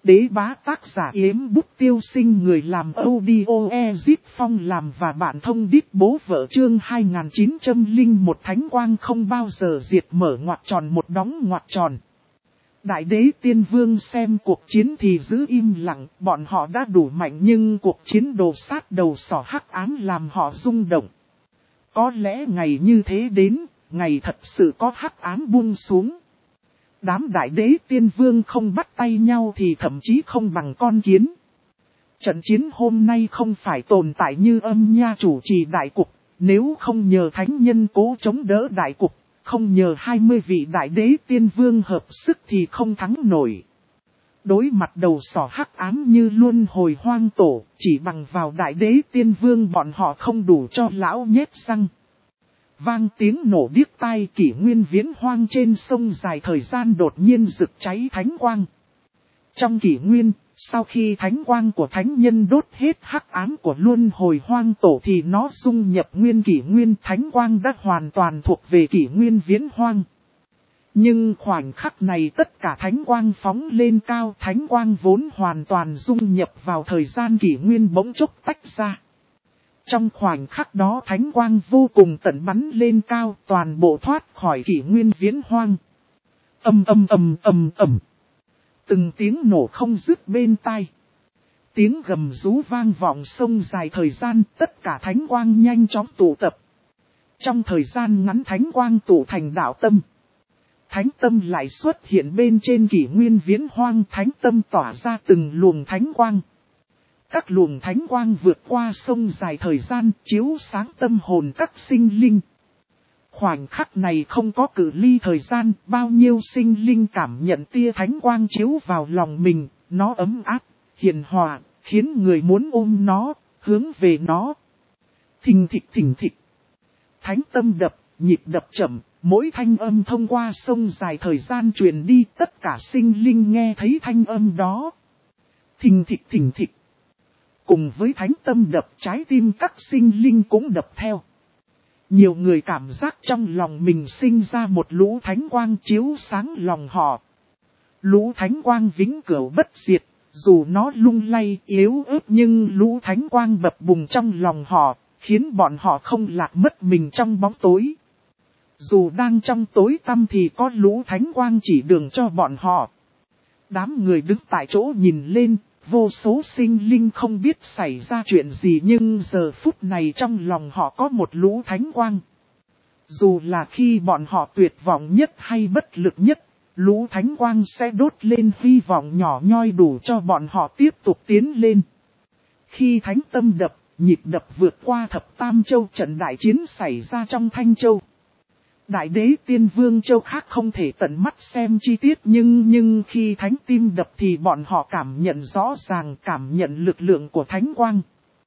Đế bá tác giả Yếm Bút Tiêu Sinh, người làm audio Ezip Phong làm và bạn thông đít bố vợ. Chương 2901 Thánh quang không bao giờ diệt, mở ngoặc tròn một đóng ngoặc tròn. Đại đế tiên vương xem cuộc chiến thì giữ im lặng, bọn họ đã đủ mạnh nhưng cuộc chiến đồ sát đầu sỏ hắc ám làm họ rung động. Có lẽ ngày như thế đến, ngày thật sự có hắc ám buông xuống. Đám đại đế tiên vương không bắt tay nhau thì thậm chí không bằng con kiến. Trận chiến hôm nay không phải tồn tại như Âm Nha chủ trì đại cục, nếu không nhờ thánh nhân cố chống đỡ đại cục, không nhờ 20 vị đại đế tiên vương hợp sức thì không thắng nổi. Đối mặt đầu sỏ hắc ám như luân hồi hoang tổ, chỉ bằng vào đại đế tiên vương bọn họ không đủ cho lão nhét răng. Vang tiếng nổ điếc tai, kỷ nguyên viễn hoang trên sông dài thời gian đột nhiên rực cháy thánh quang. Trong kỷ nguyên, sau khi thánh quang của thánh nhân đốt hết hắc ám của luân hồi hoang tổ thì nó dung nhập nguyên kỷ nguyên, thánh quang đã hoàn toàn thuộc về kỷ nguyên viễn hoang. Nhưng khoảnh khắc này tất cả thánh quang phóng lên cao, thánh quang vốn hoàn toàn dung nhập vào thời gian kỷ nguyên bỗng chốc tách ra. Trong khoảnh khắc đó thánh quang vô cùng tận bắn lên cao, toàn bộ thoát khỏi kỷ nguyên viễn hoang. Ầm ầm ầm ầm ầm. Từng tiếng nổ không dứt bên tai. Tiếng gầm rú vang vọng sông dài thời gian, tất cả thánh quang nhanh chóng tụ tập. Trong thời gian ngắn thánh quang tụ thành đạo tâm. Thánh tâm lại xuất hiện bên trên kỷ nguyên viễn hoang, thánh tâm tỏa ra từng luồng thánh quang. Các luồng thánh quang vượt qua sông dài thời gian, chiếu sáng tâm hồn các sinh linh. Khoảnh khắc này không có cự ly thời gian, bao nhiêu sinh linh cảm nhận tia thánh quang chiếu vào lòng mình, nó ấm áp, hiền hòa, khiến người muốn ôm nó, hướng về nó. Thình thịch thình thịch. Thánh tâm đập, nhịp đập chậm, mỗi thanh âm thông qua sông dài thời gian truyền đi, tất cả sinh linh nghe thấy thanh âm đó. Thình thịch thình thịch. Cùng với thánh tâm đập, trái tim các sinh linh cũng đập theo. Nhiều người cảm giác trong lòng mình sinh ra một lũ thánh quang chiếu sáng lòng họ. Lũ thánh quang vĩnh cửu bất diệt, dù nó lung lay yếu ớt nhưng lũ thánh quang bập bùng trong lòng họ, khiến bọn họ không lạc mất mình trong bóng tối. Dù đang trong tối tăm thì có lũ thánh quang chỉ đường cho bọn họ. Đám người đứng tại chỗ nhìn lên. Vô số sinh linh không biết xảy ra chuyện gì nhưng giờ phút này trong lòng họ có một lũ thánh quang. Dù là khi bọn họ tuyệt vọng nhất hay bất lực nhất, lũ thánh quang sẽ đốt lên hy vọng nhỏ nhoi đủ cho bọn họ tiếp tục tiến lên. Khi thánh tâm đập, nhịp đập vượt qua thập tam châu, trận đại chiến xảy ra trong Thanh Châu. Đại đế tiên vương châu khác không thể tận mắt xem chi tiết nhưng khi thánh tim đập thì bọn họ cảm nhận rõ ràng, cảm nhận lực lượng của thánh quang.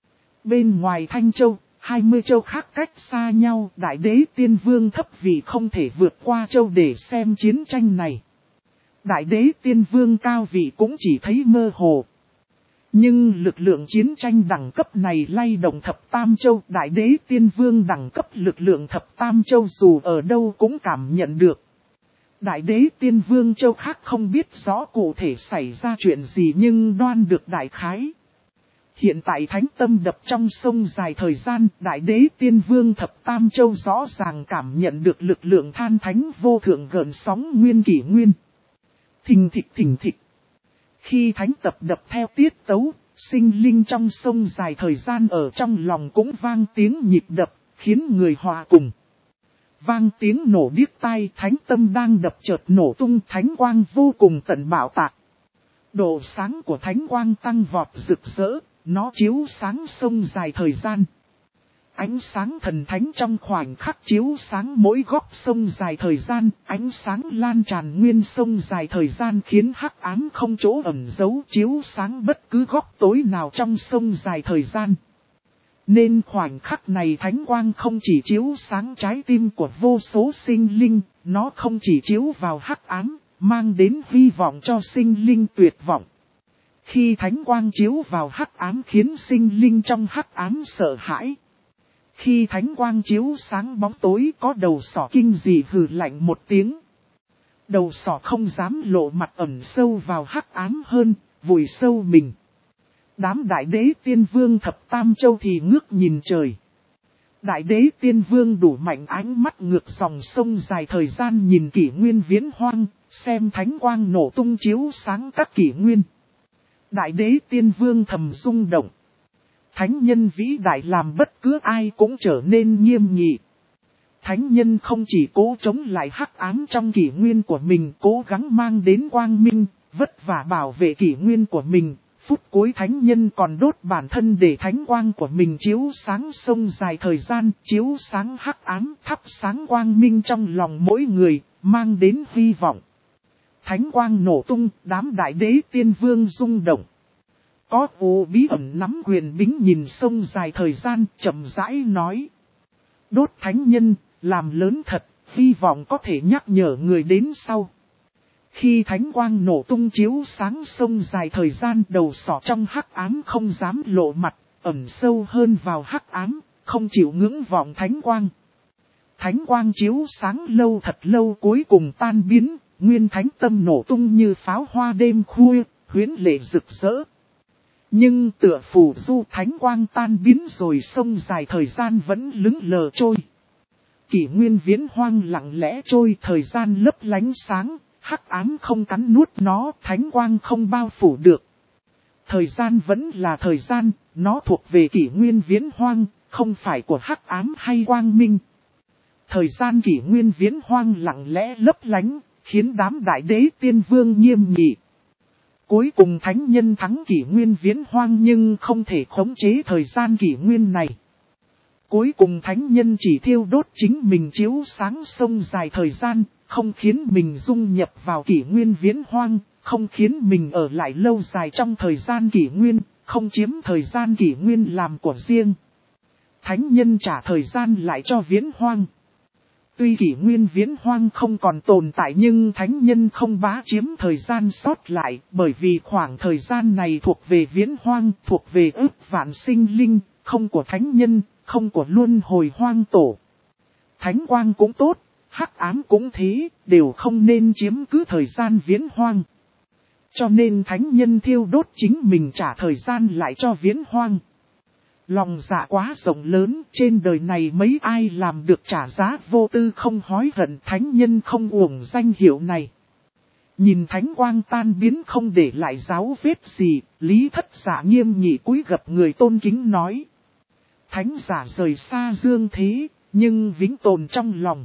Bên ngoài Thanh Châu, 20 châu khác cách xa nhau, đại đế tiên vương thấp vì không thể vượt qua châu để xem chiến tranh này. Đại đế tiên vương cao vị cũng chỉ thấy mơ hồ. Nhưng lực lượng chiến tranh đẳng cấp này lay động thập tam châu, đại đế tiên vương đẳng cấp lực lượng thập tam châu dù ở đâu cũng cảm nhận được. Đại đế tiên vương châu khác không biết rõ cụ thể xảy ra chuyện gì nhưng đoan được đại khái. Hiện tại thánh tâm đập trong sông dài thời gian, đại đế tiên vương thập tam châu rõ ràng cảm nhận được lực lượng than thánh vô thượng gợn sóng nguyên kỷ nguyên. Thình thịch thình thịch. Khi thánh tập đập theo tiết tấu, sinh linh trong sông dài thời gian ở trong lòng cũng vang tiếng nhịp đập, khiến người hòa cùng. Vang tiếng nổ điếc tai, thánh tâm đang đập chợt nổ tung, thánh quang vô cùng tận bạo tạc. Độ sáng của thánh quang tăng vọt rực rỡ, nó chiếu sáng sông dài thời gian. Ánh sáng thần thánh trong khoảnh khắc chiếu sáng mỗi góc sông dài thời gian, ánh sáng lan tràn nguyên sông dài thời gian khiến hắc ám không chỗ ẩn giấu, chiếu sáng bất cứ góc tối nào trong sông dài thời gian. Nên khoảnh khắc này thánh quang không chỉ chiếu sáng trái tim của vô số sinh linh, nó không chỉ chiếu vào hắc ám, mang đến hy vọng cho sinh linh tuyệt vọng. Khi thánh quang chiếu vào hắc ám khiến sinh linh trong hắc ám sợ hãi. Khi thánh quang chiếu sáng bóng tối có đầu sỏ kinh dị hừ lạnh một tiếng. Đầu sỏ không dám lộ mặt ẩn sâu vào hắc ám hơn, vùi sâu mình. Đám đại đế tiên vương thập tam châu thì ngước nhìn trời. Đại đế tiên vương đủ mạnh ánh mắt ngược dòng sông dài thời gian nhìn kỷ nguyên viễn hoang, xem thánh quang nổ tung chiếu sáng các kỷ nguyên. Đại đế tiên vương thầm rung động. Thánh nhân vĩ đại làm bất cứ ai cũng trở nên nghiêm nghị. Thánh nhân không chỉ cố chống lại hắc ám trong kỷ nguyên của mình, cố gắng mang đến quang minh, vất vả bảo vệ kỷ nguyên của mình. Phút cuối thánh nhân còn đốt bản thân để thánh quang của mình chiếu sáng sông dài thời gian, chiếu sáng hắc ám, thắp sáng quang minh trong lòng mỗi người, mang đến hy vọng. Thánh quang nổ tung, đám đại đế tiên vương rung động. Có vô bí ẩn nắm quyền bính nhìn sông dài thời gian, chậm rãi nói. Đốt thánh nhân, làm lớn thật, hy vọng có thể nhắc nhở người đến sau. Khi thánh quang nổ tung chiếu sáng sông dài thời gian, đầu sỏ trong hắc ám không dám lộ mặt, ẩn sâu hơn vào hắc ám, không chịu ngưỡng vọng thánh quang. Thánh quang chiếu sáng lâu thật lâu cuối cùng tan biến, nguyên thánh tâm nổ tung như pháo hoa đêm khuya, huyễn lệ rực rỡ. Nhưng tựa phù du thánh quang tan biến rồi sông dài thời gian vẫn lững lờ trôi. Kỷ nguyên viễn hoang lặng lẽ trôi, thời gian lấp lánh sáng, hắc ám không cắn nuốt nó, thánh quang không bao phủ được. Thời gian vẫn là thời gian, nó thuộc về kỷ nguyên viễn hoang, không phải của hắc ám hay quang minh. Thời gian kỷ nguyên viễn hoang lặng lẽ lấp lánh, khiến đám đại đế tiên vương nghiêm nghị. Cuối cùng thánh nhân thắng kỷ nguyên viễn hoang nhưng không thể khống chế thời gian kỷ nguyên này. Cuối cùng thánh nhân chỉ thiêu đốt chính mình chiếu sáng sông dài thời gian, không khiến mình dung nhập vào kỷ nguyên viễn hoang, không khiến mình ở lại lâu dài trong thời gian kỷ nguyên, không chiếm thời gian kỷ nguyên làm của riêng. Thánh nhân trả thời gian lại cho viễn hoang. Tuy kỷ nguyên viễn hoang không còn tồn tại nhưng thánh nhân không bá chiếm thời gian sót lại, bởi vì khoảng thời gian này thuộc về viễn hoang, thuộc về ức vạn sinh linh, không của thánh nhân, không của luân hồi hoang tổ. Thánh quang cũng tốt, hắc ám cũng thế, đều không nên chiếm cứ thời gian viễn hoang. Cho nên thánh nhân thiêu đốt chính mình trả thời gian lại cho viễn hoang. Lòng dạ quá rộng lớn, trên đời này mấy ai làm được trả giá vô tư không hối hận, thánh nhân không uổng danh hiệu này. Nhìn thánh quang tan biến không để lại dấu vết gì, Lý Thất Giả nghiêm nghị cúi gập người tôn kính nói. Thánh giả rời xa dương thế, nhưng vĩnh tồn trong lòng.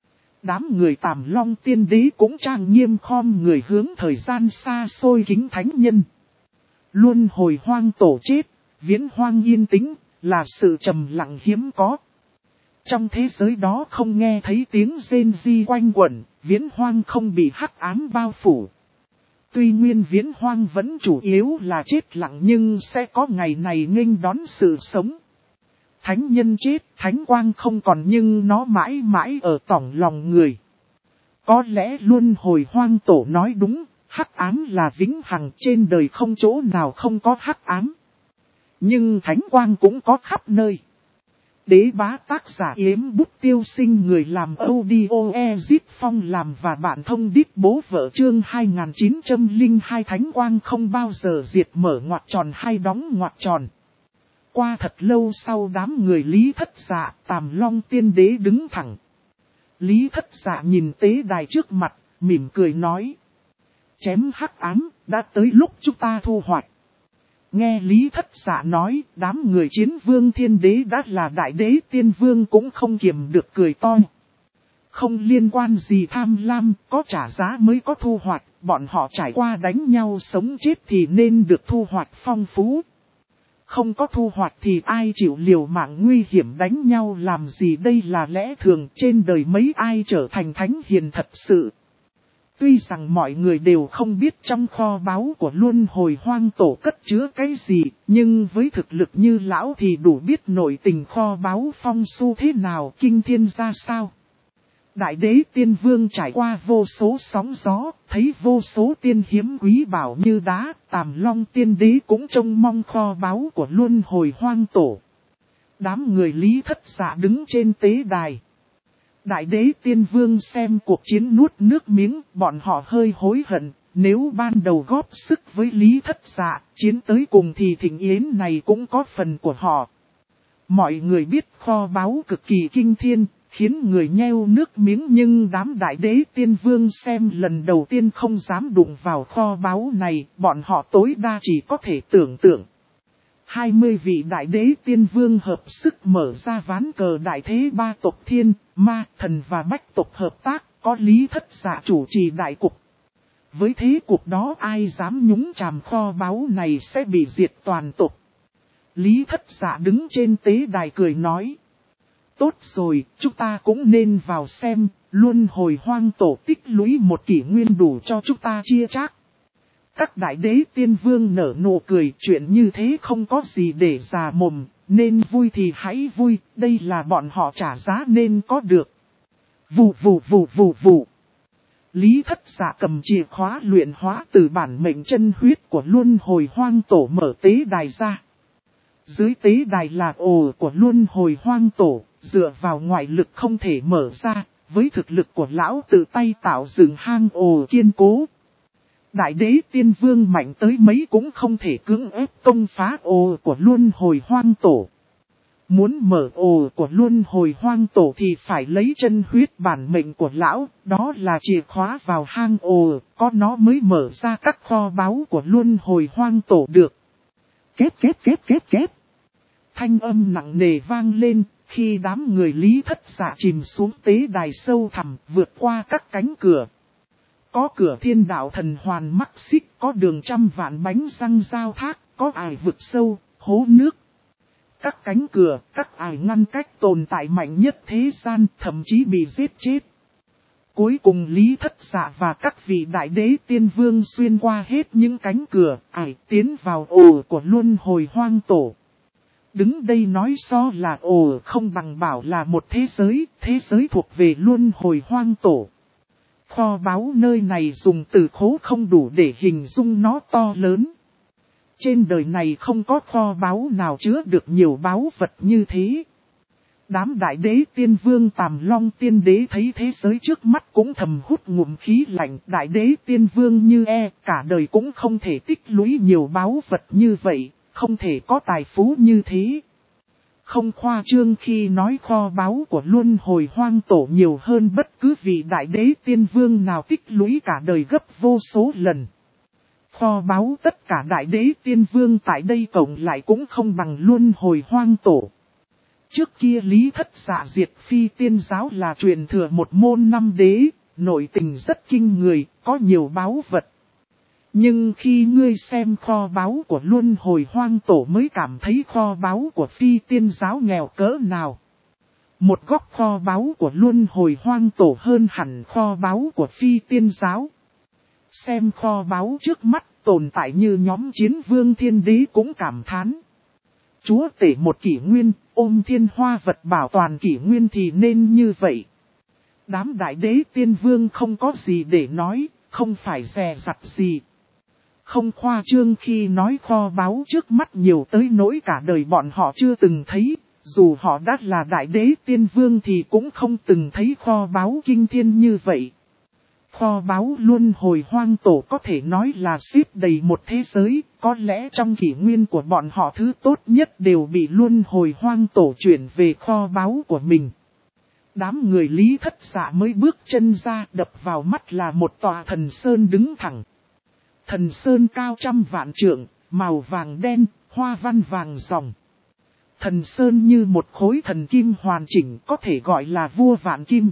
Đám người Tàm Long tiên đế cũng trang nghiêm khom người hướng thời gian xa xôi kính thánh nhân. Luân hồi hoang tổ chết, viễn hoang yên tĩnh, là sự trầm lặng hiếm có. Trong thế giới đó không nghe thấy tiếng rên ri quanh quẩn, viễn hoang không bị hắc ám bao phủ. Tuy nguyên viễn hoang vẫn chủ yếu là chết lặng nhưng sẽ có ngày này nghênh đón sự sống. Thánh nhân chết, thánh quang không còn nhưng nó mãi mãi ở tỏng lòng người. Có lẽ luân hồi hoang tổ nói đúng, hắc ám là vĩnh hằng, trên đời không chỗ nào không có hắc ám. Nhưng thánh quang cũng có khắp nơi. Đế bá tác giả Yếm Bút Tiêu Sinh, người làm audio Ezit Phong làm và bạn thông đít bố vợ chương 2902. Thánh quang không bao giờ diệt, mở ngoặc tròn hay đóng ngoặc tròn. Qua thật lâu sau đám người Lý Thất Dạ, Tàm Long tiên đế đứng thẳng. Lý Thất Dạ nhìn tế đài trước mặt, mỉm cười nói. Chém hắc ám, đã tới lúc chúng ta thu hoạch. Nghe Lý Thất Dạ nói, đám người Chiến Vương Thiên Đế đã là đại đế tiên vương cũng không kiềm được cười to. Không liên quan gì tham lam, có trả giá mới có thu hoạch, bọn họ trải qua đánh nhau sống chết thì nên được thu hoạch phong phú. Không có thu hoạch thì ai chịu liều mạng nguy hiểm đánh nhau làm gì, đây là lẽ thường, trên đời mấy ai trở thành thánh hiền thật sự. Tuy rằng mọi người đều không biết trong kho báu của luân hồi hoang tổ cất chứa cái gì, nhưng với thực lực như lão thì đủ biết nội tình kho báu phong su thế nào, kinh thiên ra sao. Đại đế tiên vương trải qua vô số sóng gió, thấy vô số tiên hiếm quý bảo như đá, Tàm Long tiên đế cũng trông mong kho báu của luân hồi hoang tổ. Đám người Lý Thất Dạ đứng trên tế đài. Đại đế tiên vương xem cuộc chiến nuốt nước miếng, bọn họ hơi hối hận, nếu ban đầu góp sức với Lý Thất Dạ, chiến tới cùng thì thịnh yến này cũng có phần của họ. Mọi người biết kho báu cực kỳ kinh thiên, khiến người nheo nước miếng, nhưng đám đại đế tiên vương xem lần đầu tiên không dám đụng vào kho báu này, bọn họ tối đa chỉ có thể tưởng tượng. 20 vị đại đế tiên vương hợp sức mở ra ván cờ đại thế ba tộc thiên, ma, thần và bách tộc hợp tác, có Lý Thất Dạ chủ trì đại cục. Với thế cục đó ai dám nhúng chàm kho báu này sẽ bị diệt toàn tộc. Lý Thất Dạ đứng trên tế đài cười nói. Tốt rồi, chúng ta cũng nên vào xem, luân hồi hoang tổ tích lũy một kỷ nguyên đủ cho chúng ta chia chác. Các đại đế tiên vương nở nụ cười, chuyện như thế không có gì để già mồm, nên vui thì hãy vui, đây là bọn họ trả giá nên có được. Vù vù vù vù vù. Lý Thất Dạ cầm chìa khóa luyện hóa từ bản mệnh chân huyết của luân hồi hoang tổ mở tế đài ra. Dưới tế đài là ồ của luân hồi hoang tổ, dựa vào ngoại lực không thể mở ra, với thực lực của lão tự tay tạo dựng hang ồ kiên cố. Đại đế tiên vương mạnh tới mấy cũng không thể cưỡng ép công phá ồ của luân hồi hoang tổ. Muốn mở ồ của luân hồi hoang tổ thì phải lấy chân huyết bản mệnh của lão, đó là chìa khóa vào hang ồ, có nó mới mở ra các kho báu của luân hồi hoang tổ được. Kết. Thanh âm nặng nề vang lên, khi đám người Lý Thất Dạ chìm xuống tế đài sâu thẳm, vượt qua các cánh cửa. Có cửa thiên đạo thần hoàn mắc xích, có đường trăm vạn bánh răng giao thác, có ải vực sâu, hố nước. Các cánh cửa, các ải ngăn cách tồn tại mạnh nhất thế gian, thậm chí bị giết chết. Cuối cùng Lý Thất Dạ và các vị đại đế tiên vương xuyên qua hết những cánh cửa, ải tiến vào ổ của luân hồi hoang tổ. Đứng đây nói so là ồ không bằng bảo là một thế giới thuộc về luân hồi hoang tổ. Kho báu nơi này dùng từ khố không đủ để hình dung nó to lớn. Trên đời này không có kho báu nào chứa được nhiều báu vật như thế. Đám đại đế tiên vương Tàm Long tiên đế thấy thế giới trước mắt cũng thầm hút ngụm khí lạnh. Đại đế tiên vương như cả đời cũng không thể tích lũy nhiều báu vật như vậy. Không thể có tài phú như thế. Không khoa trương khi nói kho báu của luân hồi hoang tổ nhiều hơn bất cứ vị đại đế tiên vương nào tích lũy cả đời gấp vô số lần. Kho báu tất cả đại đế tiên vương tại đây cộng lại cũng không bằng luân hồi hoang tổ. Trước kia Lý Thất Dạ diệt phi tiên giáo là truyền thừa một môn năm đế, nội tình rất kinh người, có nhiều báu vật. Nhưng khi ngươi xem kho báu của luân hồi hoang tổ mới cảm thấy kho báu của phi tiên giáo nghèo cỡ nào. Một góc kho báu của luân hồi hoang tổ hơn hẳn kho báu của phi tiên giáo. Xem kho báu trước mắt tồn tại như nhóm chiến vương thiên đế cũng cảm thán. Chúa tể một kỷ nguyên, ôm thiên hoa vật bảo toàn kỷ nguyên thì nên như vậy. Đám đại đế tiên vương không có gì để nói, không phải dè dặt gì. Không khoa trương khi nói kho báu trước mắt nhiều tới nỗi cả đời bọn họ chưa từng thấy, dù họ đã là đại đế tiên vương thì cũng không từng thấy kho báu kinh thiên như vậy. Kho báu luân hồi hoang tổ có thể nói là xếp đầy một thế giới, có lẽ trong kỷ nguyên của bọn họ thứ tốt nhất đều bị luân hồi hoang tổ chuyển về kho báu của mình. Đám người Lý Thất Dạ mới bước chân ra, đập vào mắt là một tòa thần sơn đứng thẳng. Thần sơn cao trăm vạn trượng, màu vàng đen, hoa văn vàng ròng. Thần sơn như một khối thần kim hoàn chỉnh, có thể gọi là vua vạn kim.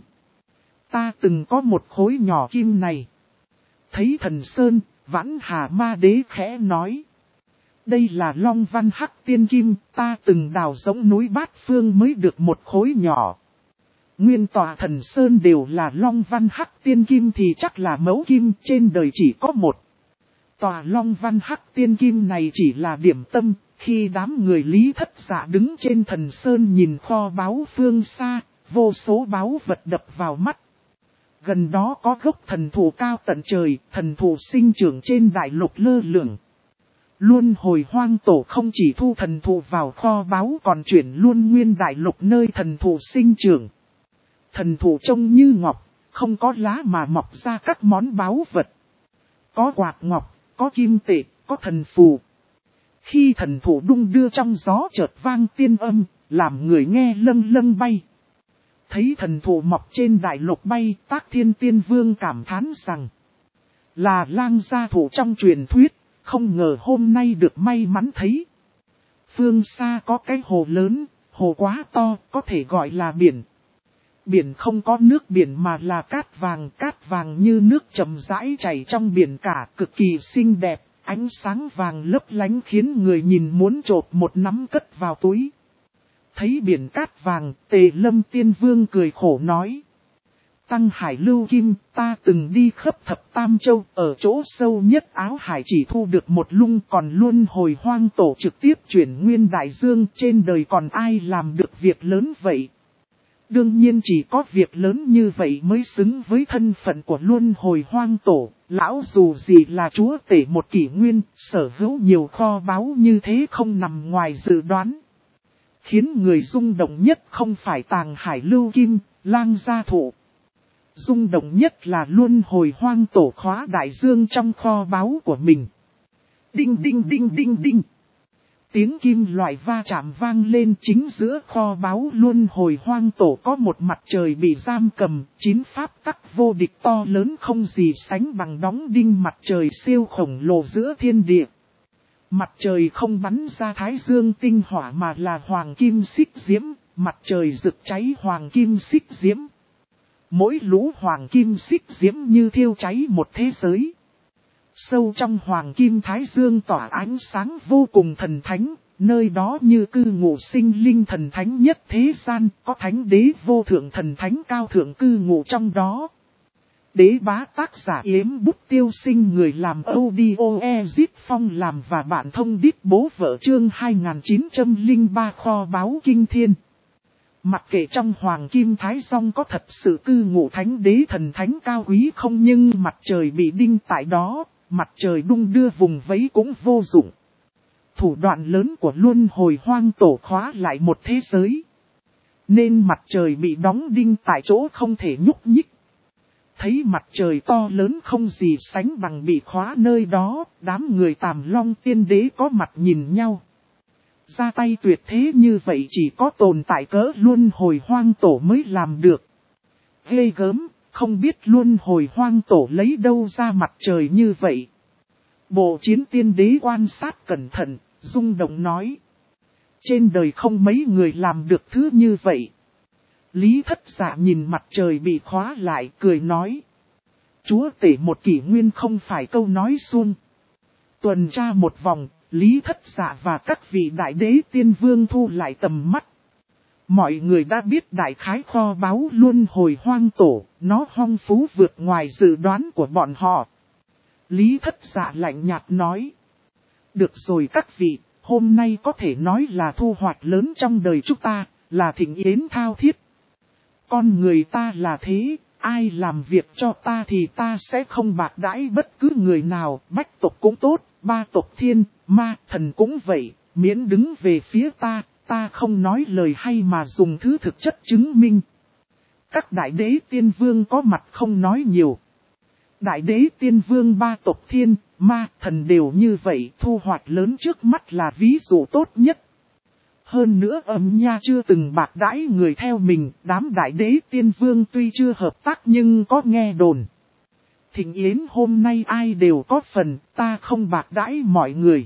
Ta từng có một khối nhỏ kim này. Thấy thần sơn, Vãn Hà Ma Đế khẽ nói. Đây là Long Văn Hắc Tiên Kim, ta từng đào rỗng núi Bát Phương mới được một khối nhỏ. Nguyên tòa thần sơn đều là Long Văn Hắc Tiên Kim thì chắc là mẫu kim, trên đời chỉ có một. Tòa Long Văn Hắc Tiên Kim này chỉ là điểm tâm, khi đám người Lý Thất Dạ đứng trên thần sơn nhìn kho báu phương xa, vô số báu vật đập vào mắt. Gần đó có gốc thần thụ cao tận trời, thần thụ sinh trưởng trên đại lục lơ lửng. Luân hồi hoang tổ không chỉ thu thần thụ vào kho báu còn chuyển luôn nguyên đại lục nơi thần thụ sinh trưởng. Thần thụ trông như ngọc, không có lá mà mọc ra các món báu vật. Có quạt ngọc, có kim tệ, có thần phù. Khi thần thủ đung đưa trong gió chợt vang tiên âm, làm người nghe lâng lâng bay. Thấy thần thủ mọc trên đại lục bay, Tác Thiên Tiên Vương cảm thán rằng là lang gia thủ trong truyền thuyết, không ngờ hôm nay được may mắn thấy. Phương xa có cái hồ lớn, hồ quá to, có thể gọi là biển. Biển không có nước biển mà là cát vàng như nước chậm rãi chảy trong biển cả, cực kỳ xinh đẹp, ánh sáng vàng lấp lánh khiến người nhìn muốn chộp một nắm cất vào túi. Thấy biển cát vàng, Tề Lâm Tiên Vương cười khổ nói. Tăng Hải Lưu Kim, ta từng đi khắp thập Tam Châu, ở chỗ sâu nhất Áo Hải chỉ thu được một lung, còn Luân Hồi Hoang Tổ trực tiếp chuyển nguyên đại dương, trên đời còn ai làm được việc lớn vậy? Đương nhiên chỉ có việc lớn như vậy mới xứng với thân phận của Luân Hồi Hoang Tổ, lão dù gì là chúa tể một kỷ nguyên, sở hữu nhiều kho báu như thế không nằm ngoài dự đoán. Khiến người rung động nhất không phải Tàng Hải Lưu Kim, lang gia thụ. Rung động nhất là Luân Hồi Hoang Tổ khóa đại dương trong kho báu của mình. Đinh đinh đinh đinh đinh. Tiếng kim loại va chạm vang lên, chính giữa kho báu Luân Hồi Hoang Tổ có một mặt trời bị giam cầm, 9 pháp tắc vô địch to lớn không gì sánh bằng đóng đinh mặt trời siêu khổng lồ giữa thiên địa. Mặt trời không bắn ra thái dương tinh hỏa mà là hoàng kim xích diễm, mặt trời rực cháy hoàng kim xích diễm. Mỗi lũ hoàng kim xích diễm như thiêu cháy một thế giới. Sâu trong hoàng kim thái dương tỏa ánh sáng vô cùng thần thánh, nơi đó như cư ngụ sinh linh thần thánh nhất thế gian, có thánh đế vô thượng thần thánh cao thượng cư ngụ trong đó. Đế bá tác giả Yếm Bút Tiêu Sinh, người làm audio Ezit Phong làm và bạn thông đít bố vợ chương 2903 kho báu kinh thiên. Mặc kệ trong hoàng kim thái song có thật sự cư ngụ thánh đế thần thánh cao quý không, nhưng mặt trời bị đinh tại đó, mặt trời đung đưa vùng vẫy cũng vô dụng. Thủ đoạn lớn của Luân Hồi Hoang Tổ khóa lại một thế giới, nên mặt trời bị đóng đinh tại chỗ không thể nhúc nhích. Thấy mặt trời to lớn không gì sánh bằng bị khóa nơi đó, đám người Tàm Long Tiên Đế có mặt nhìn nhau. Ra tay tuyệt thế như vậy chỉ có tồn tại cỡ Luân Hồi Hoang Tổ mới làm được. Ghê gớm, không biết Luân Hồi Hoang Tổ lấy đâu ra mặt trời như vậy. Bộ Chiến Tiên Đế quan sát cẩn thận, rung động nói. Trên đời không mấy người làm được thứ như vậy. Lý Thất Dạ nhìn mặt trời bị khóa lại cười nói. Chúa tể một kỷ nguyên không phải câu nói suông. Tuần tra một vòng, Lý Thất Dạ và các vị đại đế tiên vương thu lại tầm mắt. Mọi người đã biết đại khái kho báu Luân Hồi Hoang Tổ, nó phong phú vượt ngoài dự đoán của bọn họ. Lý Thất Dạ lạnh nhạt nói. Được rồi các vị, hôm nay có thể nói là thu hoạch lớn trong đời chúng ta, là thịnh yến thao thiết. Con người ta là thế, ai làm việc cho ta thì ta sẽ không bạc đãi bất cứ người nào, bách tộc cũng tốt, ba tộc thiên, ma, thần cũng vậy, miễn đứng về phía ta, ta không nói lời hay mà dùng thứ thực chất chứng minh. Các đại đế tiên vương có mặt không nói nhiều. Đại đế tiên vương ba tộc thiên, ma, thần đều như vậy, thu hoạch lớn trước mắt là ví dụ tốt nhất. Hơn nữa Âm Nha chưa từng bạc đãi người theo mình, đám đại đế tiên vương tuy chưa hợp tác nhưng có nghe đồn. Thịnh yến hôm nay ai đều có phần, ta không bạc đãi mọi người.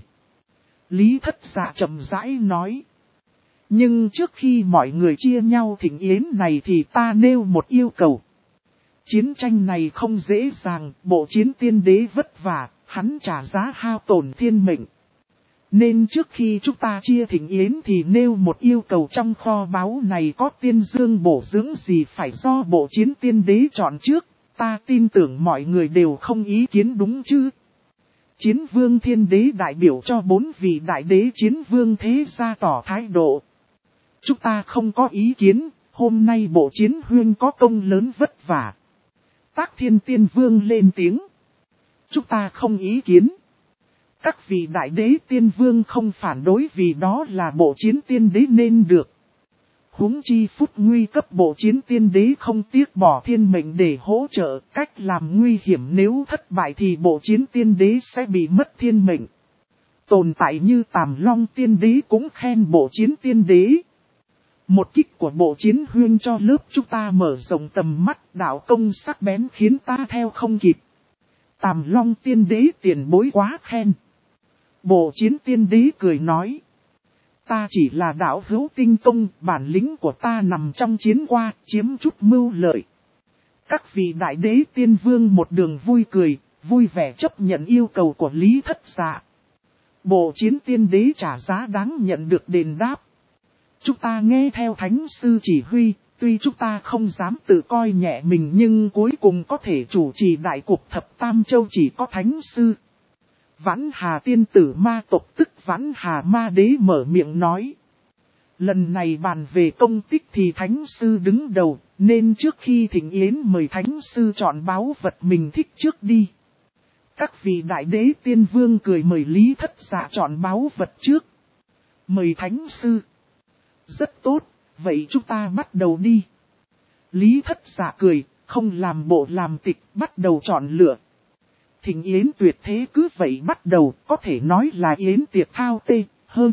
Lý Thất Dạ chậm rãi nói. Nhưng trước khi mọi người chia nhau thịnh yến này thì ta nêu một yêu cầu. Chiến tranh này không dễ dàng, bộ chiến tiên đế vất vả, hắn trả giá hao tổn thiên mệnh. Nên trước khi chúng ta chia thịnh yến thì nêu một yêu cầu trong kho báu này có tiên dương bổ dưỡng gì phải do bộ chiến tiên đế chọn trước, ta tin tưởng mọi người đều không ý kiến đúng chứ. Chiến vương thiên đế đại biểu cho 4 vị đại đế chiến vương thế gia tỏ thái độ. Chúng ta không có ý kiến, hôm nay bộ chiến huyên có công lớn vất vả. Tác Thiên Tiên Vương lên tiếng. Chúng ta không ý kiến. Các vị đại đế tiên vương không phản đối vì đó là bộ chiến tiên đế nên được. Huống chi phút nguy cấp bộ chiến tiên đế không tiếc bỏ thiên mệnh để hỗ trợ, cách làm nguy hiểm nếu thất bại thì bộ chiến tiên đế sẽ bị mất thiên mệnh. Tồn tại như Tàm Long tiên đế cũng khen bộ chiến tiên đế. Một kích của bộ chiến huyên cho lớp chúng ta mở rộng tầm mắt, đạo công sắc bén khiến ta theo không kịp. Tàm Long tiên đế tiền bối quá khen. Bộ chiến tiên đế cười nói. Ta chỉ là đạo hữu tinh công, bản lĩnh của ta nằm trong chiến qua, chiếm chút mưu lợi. Các vị đại đế tiên vương một đường vui cười, vui vẻ chấp nhận yêu cầu của Lý Thất Dạ. Bộ chiến tiên đế trả giá đáng nhận được đền đáp. Chúng ta nghe theo thánh sư chỉ huy, tuy chúng ta không dám tự coi nhẹ mình nhưng cuối cùng có thể chủ trì đại cục thập tam châu chỉ có thánh sư. Vãn Hà tiên tử ma tộc tức Vãn Hà ma đế mở miệng nói. Lần này bàn về công tích thì thánh sư đứng đầu, nên trước khi thỉnh yến mời thánh sư chọn báu vật mình thích trước đi. Các vị đại đế tiên vương cười mời Lý Thất Dạ chọn báu vật trước. Mời thánh sư. Rất tốt, vậy chúng ta bắt đầu đi. Lý Thất Dạ cười, không làm bộ làm tịch, bắt đầu chọn lựa. Thỉnh yến tuyệt thế cứ vậy bắt đầu, có thể nói là yến tiệc thao tê, hơn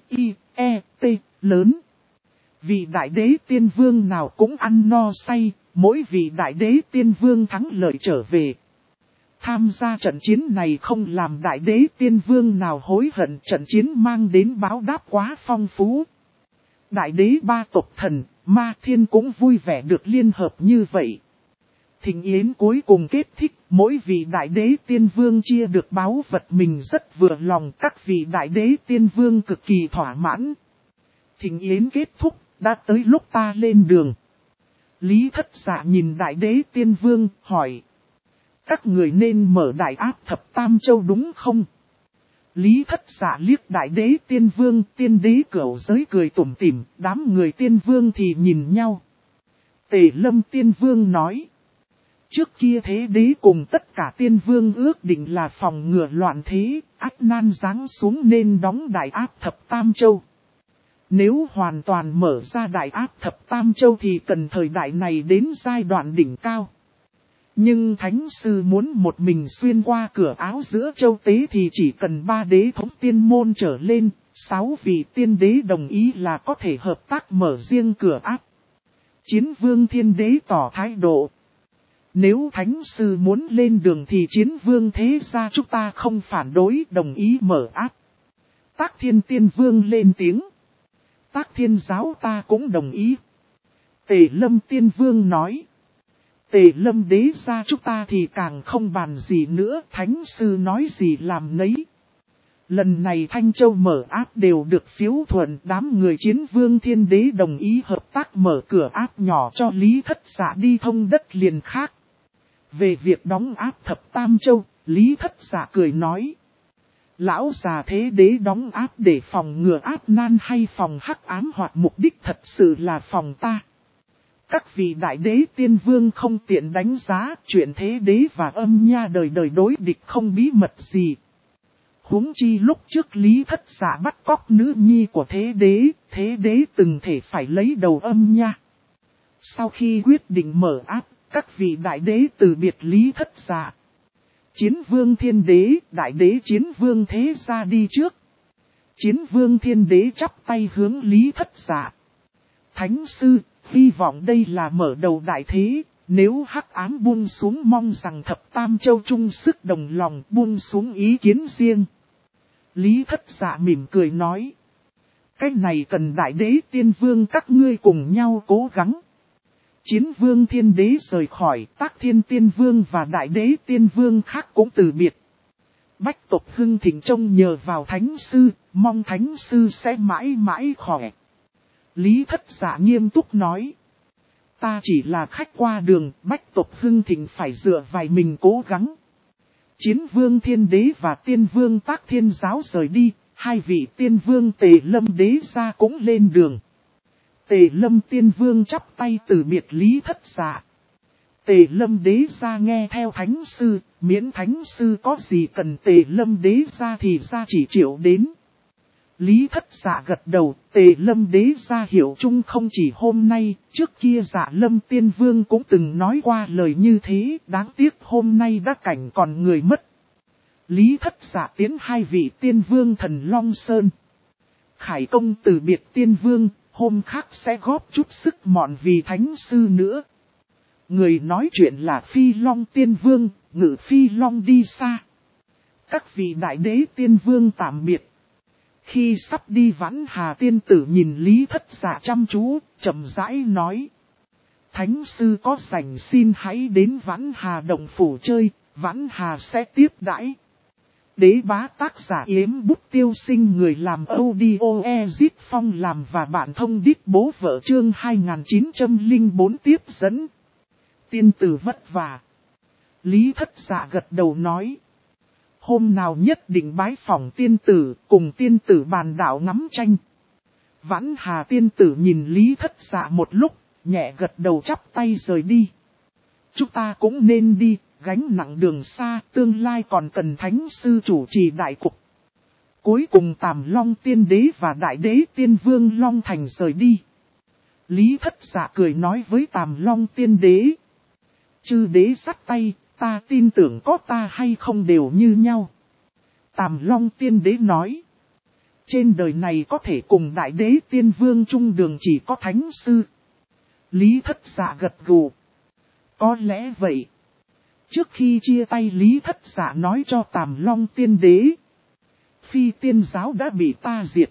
lớn. Vị đại đế tiên vương nào cũng ăn no say, mỗi vị đại đế tiên vương thắng lợi trở về. Tham gia trận chiến này không làm đại đế tiên vương nào hối hận, trận chiến mang đến báo đáp quá phong phú. Đại đế ba tộc thần, Ma Thiên cũng vui vẻ được liên hợp như vậy. Thịnh yến cuối cùng kết thúc, mỗi vị đại đế tiên vương chia được báu vật mình rất vừa lòng, các vị đại đế tiên vương cực kỳ thỏa mãn. Thịnh yến kết thúc, đã tới lúc ta lên đường. Lý Thất Dạ nhìn đại đế tiên vương, hỏi. Các người nên mở đại áp thập tam châu đúng không? Lý Thất Dạ liếc đại đế tiên vương, tiên đế cửu giới cười tủm tỉm, đám người tiên vương thì nhìn nhau. Tề Lâm tiên vương nói. Trước kia thế đế cùng tất cả tiên vương ước định là phòng ngừa loạn thế, ác nan giáng xuống nên đóng đại áp thập tam châu. Nếu hoàn toàn mở ra đại áp thập tam châu thì cần thời đại này đến giai đoạn đỉnh cao. Nhưng thánh sư muốn một mình xuyên qua cửa áo giữa châu tế thì chỉ cần 3 đế thống tiên môn trở lên, 6 vị tiên đế đồng ý là có thể hợp tác mở riêng cửa áp. Chiến vương thiên đế tỏ thái độ. Nếu thánh sư muốn lên đường thì chiến vương thế gia chúng ta không phản đối, đồng ý mở áp. Tác Thiên tiên vương lên tiếng. Tác Thiên giáo ta cũng đồng ý. Tề Lâm tiên vương nói. Tề Lâm đế gia chúng ta thì càng không bàn gì nữa, thánh sư nói gì làm nấy. Lần này Thanh Châu mở áp đều được phiếu thuận, đám người chiến vương thiên đế đồng ý hợp tác mở cửa áp nhỏ cho Lý Thất Dạ đi thông đất liền khác. Về việc đóng áp thập tam châu, Lý Thất Dạ cười nói. Lão già thế đế đóng áp để phòng ngừa áp nan hay phòng hắc ám hoặc mục đích thật sự là phòng ta. Các vị đại đế tiên vương không tiện đánh giá, chuyện thế đế và âm nha đời đời đối địch không bí mật gì. Huống chi lúc trước Lý Thất Dạ bắt cóc nữ nhi của thế đế từng thể phải lấy đầu âm nha. Sau khi quyết định mở áp, các vị đại đế từ biệt Lý Thất Dạ. Chiến vương thiên đế, đại đế chiến vương thế ra đi trước. Chiến vương thiên đế chắp tay hướng Lý Thất Dạ. Thánh sư, hy vọng đây là mở đầu đại thế, nếu hắc ám buông xuống mong rằng thập tam châu chung sức đồng lòng buông xuống ý kiến riêng. Lý Thất Dạ mỉm cười nói. Cái này cần đại đế tiên vương các ngươi cùng nhau cố gắng. Chiến vương thiên đế rời khỏi, Tác Thiên tiên vương và đại đế tiên vương khác cũng từ biệt. Bách tộc hưng thịnh trông nhờ vào thánh sư, mong thánh sư sẽ mãi mãi khỏe. Lý Thất Dạ nghiêm túc nói. Ta chỉ là khách qua đường, bách tộc hưng thịnh phải dựa vào mình cố gắng. Chiến vương thiên đế và tiên vương Tác Thiên giáo rời đi, hai vị tiên vương Tề Lâm đế gia cũng lên đường. Tề Lâm tiên vương chắp tay từ biệt Lý Thất Dạ. Tề Lâm đế gia nghe theo thánh sư, miễn thánh sư có gì cần Tề Lâm đế gia thì ra chỉ triệu đến. Lý Thất Dạ gật đầu, Tề Lâm đế ra hiệu chung không chỉ hôm nay, trước kia Dạ Lâm Tiên Vương cũng từng nói qua lời như thế, đáng tiếc hôm nay đã cảnh còn người mất. Lý Thất Dạ tiến 2 vị Tiên Vương Thần Long Sơn. Khải công từ biệt Tiên Vương, hôm khác sẽ góp chút sức mọn vì Thánh Sư nữa. Người nói chuyện là Phi Long Tiên Vương, Ngự Phi Long đi xa. Các vị Đại Đế Tiên Vương tạm biệt. Khi sắp đi Vãn Hà Tiên Tử nhìn Lý Thất Dạ chăm chú, chậm rãi nói. Thánh Sư có rảnh xin hãy đến Vãn Hà Động Phủ chơi, Vãn Hà sẽ tiếp đãi. Đế bá tác giả Yếm Bút Tiêu Sinh, người làm audio Ezit Phong làm và bạn thông đít bố vợ chương 2904 tiếp dẫn. Tiên tử vất vả. Lý Thất Dạ gật đầu nói. Hôm nào nhất định bái phỏng tiên tử, cùng tiên tử bàn đạo ngắm tranh. Vãn Hà tiên tử nhìn Lý Thất Dạ một lúc, nhẹ gật đầu chắp tay rời đi. Chúng ta cũng nên đi, gánh nặng đường xa, tương lai còn cần Thánh Sư chủ trì đại cục. Cuối cùng Tàm Long Tiên Đế và Đại Đế Tiên Vương Long Thành rời đi. Lý Thất Dạ cười nói với Tàm Long Tiên Đế. Chư đế sắt tay, ta tin tưởng có ta hay không đều như nhau. Tàm Long Tiên Đế nói. Trên đời này có thể cùng Đại Đế Tiên Vương chung đường chỉ có Thánh Sư. Lý Thất Dạ gật gù. Có lẽ vậy. Trước khi chia tay Lý Thất Dạ nói cho Tàm Long Tiên Đế. Phi Tiên giáo đã bị ta diệt.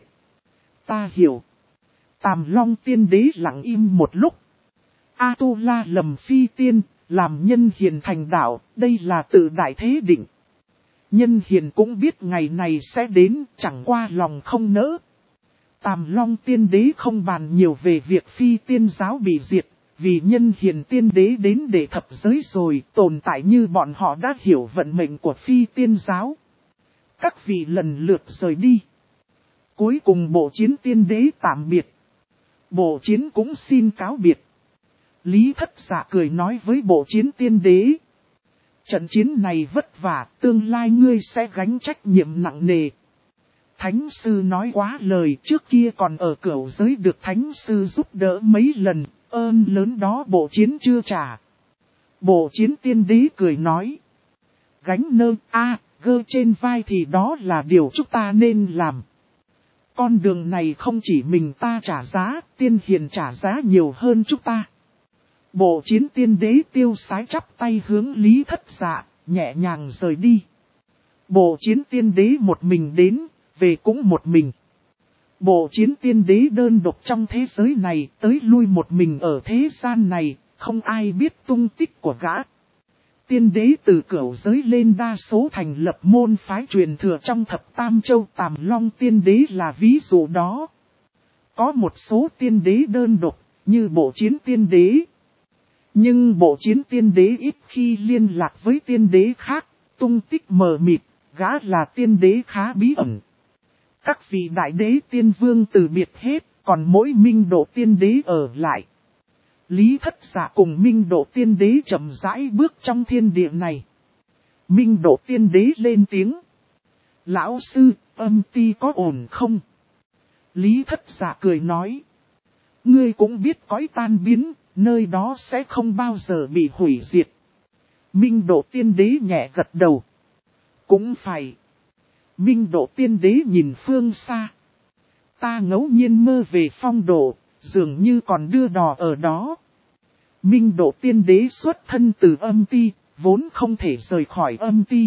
Ta hiểu. Tàm Long Tiên Đế lặng im một lúc. A-tu-la lầm Phi Tiên, làm nhân hiền thành đạo, đây là tự đại thế định. Nhân hiền cũng biết ngày này sẽ đến, chẳng qua lòng không nỡ. Tàm Long Tiên Đế không bàn nhiều về việc Phi Tiên giáo bị diệt, vì nhân hiền Tiên Đế đến để thập giới rồi, tồn tại như bọn họ đã hiểu vận mệnh của Phi Tiên giáo. Các vị lần lượt rời đi. Cuối cùng Bộ Chiến Tiên Đế tạm biệt. Bộ Chiến cũng xin cáo biệt. Lý Thất Dạ cười nói với Bộ Chiến Tiên Đế. Trận chiến này vất vả, tương lai ngươi sẽ gánh trách nhiệm nặng nề. Thánh Sư nói quá lời, trước kia còn ở cửu giới được Thánh Sư giúp đỡ mấy lần, ơn lớn đó Bộ Chiến chưa trả. Bộ Chiến Tiên Đế cười nói. Gánh nơ gơ trên vai thì đó là điều chúng ta nên làm. Con đường này không chỉ mình ta trả giá, tiên hiền trả giá nhiều hơn chúng ta. Bộ Chiến Tiên Đế tiêu sái chắp tay hướng Lý Thất Dạ, nhẹ nhàng rời đi. Bộ Chiến Tiên Đế một mình đến, về cũng một mình. Bộ Chiến Tiên Đế đơn độc trong thế giới này, tới lui một mình ở thế gian này, không ai biết tung tích của gã. Tiên đế từ cửu giới lên đa số thành lập môn phái truyền thừa trong thập tam châu, Tàm Long Tiên Đế là ví dụ đó. Có một số tiên đế đơn độc, như Bộ Chiến Tiên Đế. Nhưng Bộ Chiến Tiên Đế ít khi liên lạc với tiên đế khác, tung tích mờ mịt, gã là tiên đế khá bí ẩn. Các vị đại đế tiên vương từ biệt hết, còn mỗi Minh Độ Tiên Đế ở lại. Lý Thất Dạ cùng Minh Độ Tiên Đế chậm rãi bước trong thiên địa này. Minh Độ Tiên Đế lên tiếng. Lão sư, âm ti có ổn không? Lý Thất Dạ cười nói. Ngươi cũng biết cõi tan biến, nơi đó sẽ không bao giờ bị hủy diệt. Minh Độ Tiên Đế nhẹ gật đầu. Cũng phải. Minh Độ Tiên Đế nhìn phương xa. Ta ngẫu nhiên mơ về phong độ, dường như còn đưa đò ở đó. Minh Độ Tiên Đế xuất thân từ âm ti, vốn không thể rời khỏi âm ti.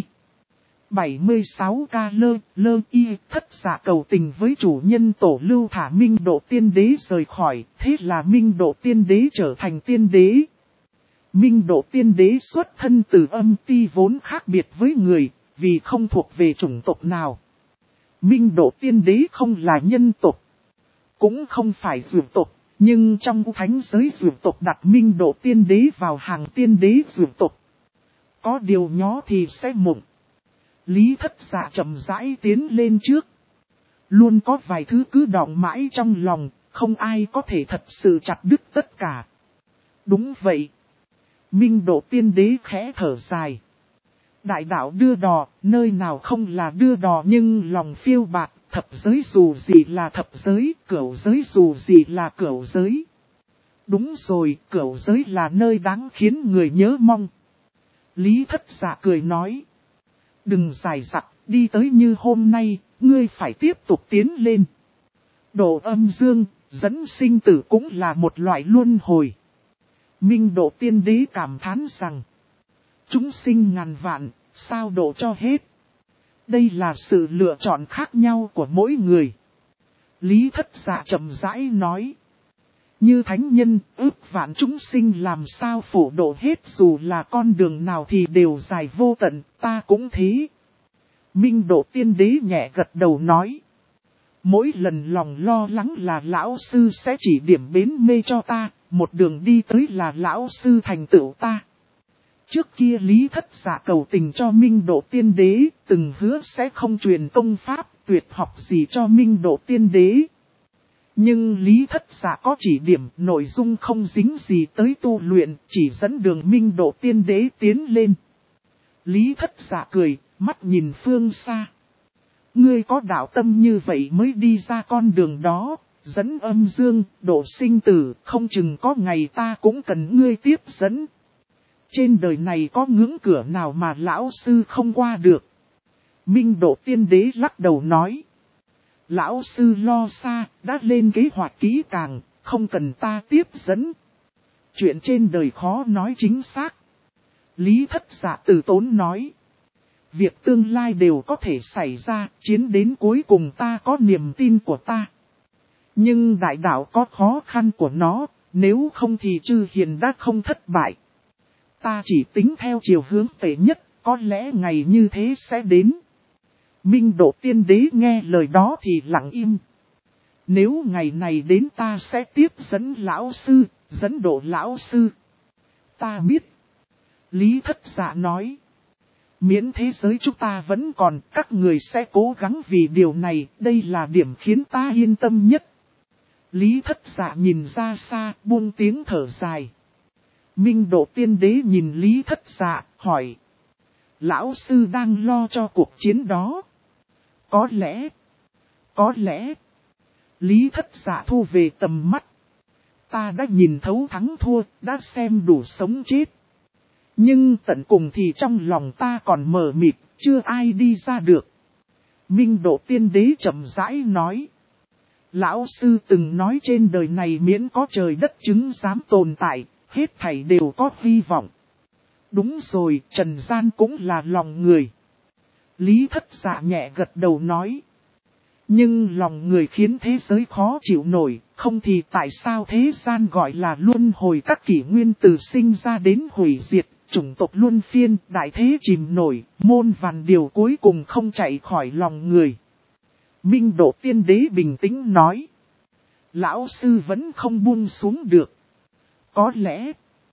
76 ca lơ y Thất Dạ cầu tình với chủ nhân tổ lưu thả Minh Độ Tiên Đế rời khỏi, thế là Minh Độ Tiên Đế trở thành tiên đế. Minh Độ Tiên Đế xuất thân từ âm ti vốn khác biệt với người, vì không thuộc về chủng tộc nào. Minh Độ Tiên Đế không là nhân tộc, cũng không phải dược tộc, nhưng trong thánh giới dược tộc đặt Minh Độ Tiên Đế vào hàng tiên đế dược tộc. Có điều nhó thì sẽ mộng. Lý Thất Dạ chậm rãi tiến lên trước. Luôn có vài thứ cứ đọng mãi trong lòng, không ai có thể thật sự chặt đứt tất cả. Đúng vậy. Minh Độ Tiên Đế khẽ thở dài. Đại đạo đưa đò, nơi nào không là đưa đò nhưng lòng phiêu bạt, Thập giới dù gì là thập giới, cửu giới dù gì là cửu giới. Đúng rồi, cửu giới là nơi đáng khiến người nhớ mong. Lý Thất Dạ cười nói. Đừng dài dặt, đi tới như hôm nay, ngươi phải tiếp tục tiến lên. Độ âm dương, dẫn sinh tử cũng là một loại luân hồi. Minh Độ Tiên Đế cảm thán rằng. Chúng sinh ngàn vạn, sao độ cho hết. Đây là sự lựa chọn khác nhau của mỗi người. Lý Thất Dạ chậm rãi nói. Như thánh nhân, ước vạn chúng sinh làm sao phổ độ hết, dù là con đường nào thì đều dài vô tận, ta cũng thế. Minh Độ Tiên Đế nhẹ gật đầu nói. Mỗi lần lòng lo lắng là lão sư sẽ chỉ điểm bến mê cho ta, một đường đi tới là lão sư thành tựu ta. Trước kia Lý Thất Dạ cầu tình cho Minh Độ Tiên Đế, từng hứa sẽ không truyền công pháp, tuyệt học gì cho Minh Độ Tiên Đế. Nhưng Lý Thất Dạ có chỉ điểm, nội dung không dính gì tới tu luyện, chỉ dẫn đường Minh Độ Tiên Đế tiến lên. Lý Thất Dạ cười, mắt nhìn phương xa. Ngươi có đạo tâm như vậy mới đi ra con đường đó, dẫn âm dương, độ sinh tử, không chừng có ngày ta cũng cần ngươi tiếp dẫn. Trên đời này có ngưỡng cửa nào mà lão sư không qua được. Minh Độ Tiên Đế lắc đầu nói. Lão sư lo xa, đã lên kế hoạch kỹ càng, không cần ta tiếp dẫn. Chuyện trên đời khó nói chính xác. Lý Thất Dạ từ tốn nói. Việc tương lai đều có thể xảy ra, chiến đến cuối cùng ta có niềm tin của ta. Nhưng đại đạo có khó khăn của nó, nếu không thì chư hiền đã không thất bại. Ta chỉ tính theo chiều hướng tệ nhất, có lẽ ngày như thế sẽ đến. Minh Độ Tiên Đế nghe lời đó thì lặng im. Nếu ngày này đến ta sẽ tiếp dẫn lão sư, dẫn độ lão sư. Ta biết. Lý Thất Dạ nói. Miễn thế giới chúng ta vẫn còn, các người sẽ cố gắng vì điều này, đây là điểm khiến ta yên tâm nhất. Lý Thất Dạ nhìn ra xa, buông tiếng thở dài. Minh Độ Tiên Đế nhìn Lý Thất Dạ, hỏi. Lão sư đang lo cho cuộc chiến đó. Có lẽ. Lý Thất Dạ thu về tầm mắt. Ta đã nhìn thấu thắng thua, đã xem đủ sống chết. Nhưng tận cùng thì trong lòng ta còn mờ mịt, chưa ai đi ra được. Minh Độ Tiên Đế chậm rãi nói. Lão sư từng nói trên đời này miễn có trời đất chứng dám tồn tại, hết thảy đều có hy vọng. Đúng rồi, trần gian cũng là lòng người. Lý Thất Dạ nhẹ gật đầu nói. Nhưng lòng người khiến thế giới khó chịu nổi, không thì tại sao thế gian gọi là luân hồi, các kỷ nguyên từ sinh ra đến hủy diệt, chủng tộc luân phiên, đại thế chìm nổi, môn vàn điều cuối cùng không chạy khỏi lòng người. Minh Độ Tiên Đế bình tĩnh nói. Lão sư vẫn không buông xuống được. Có lẽ.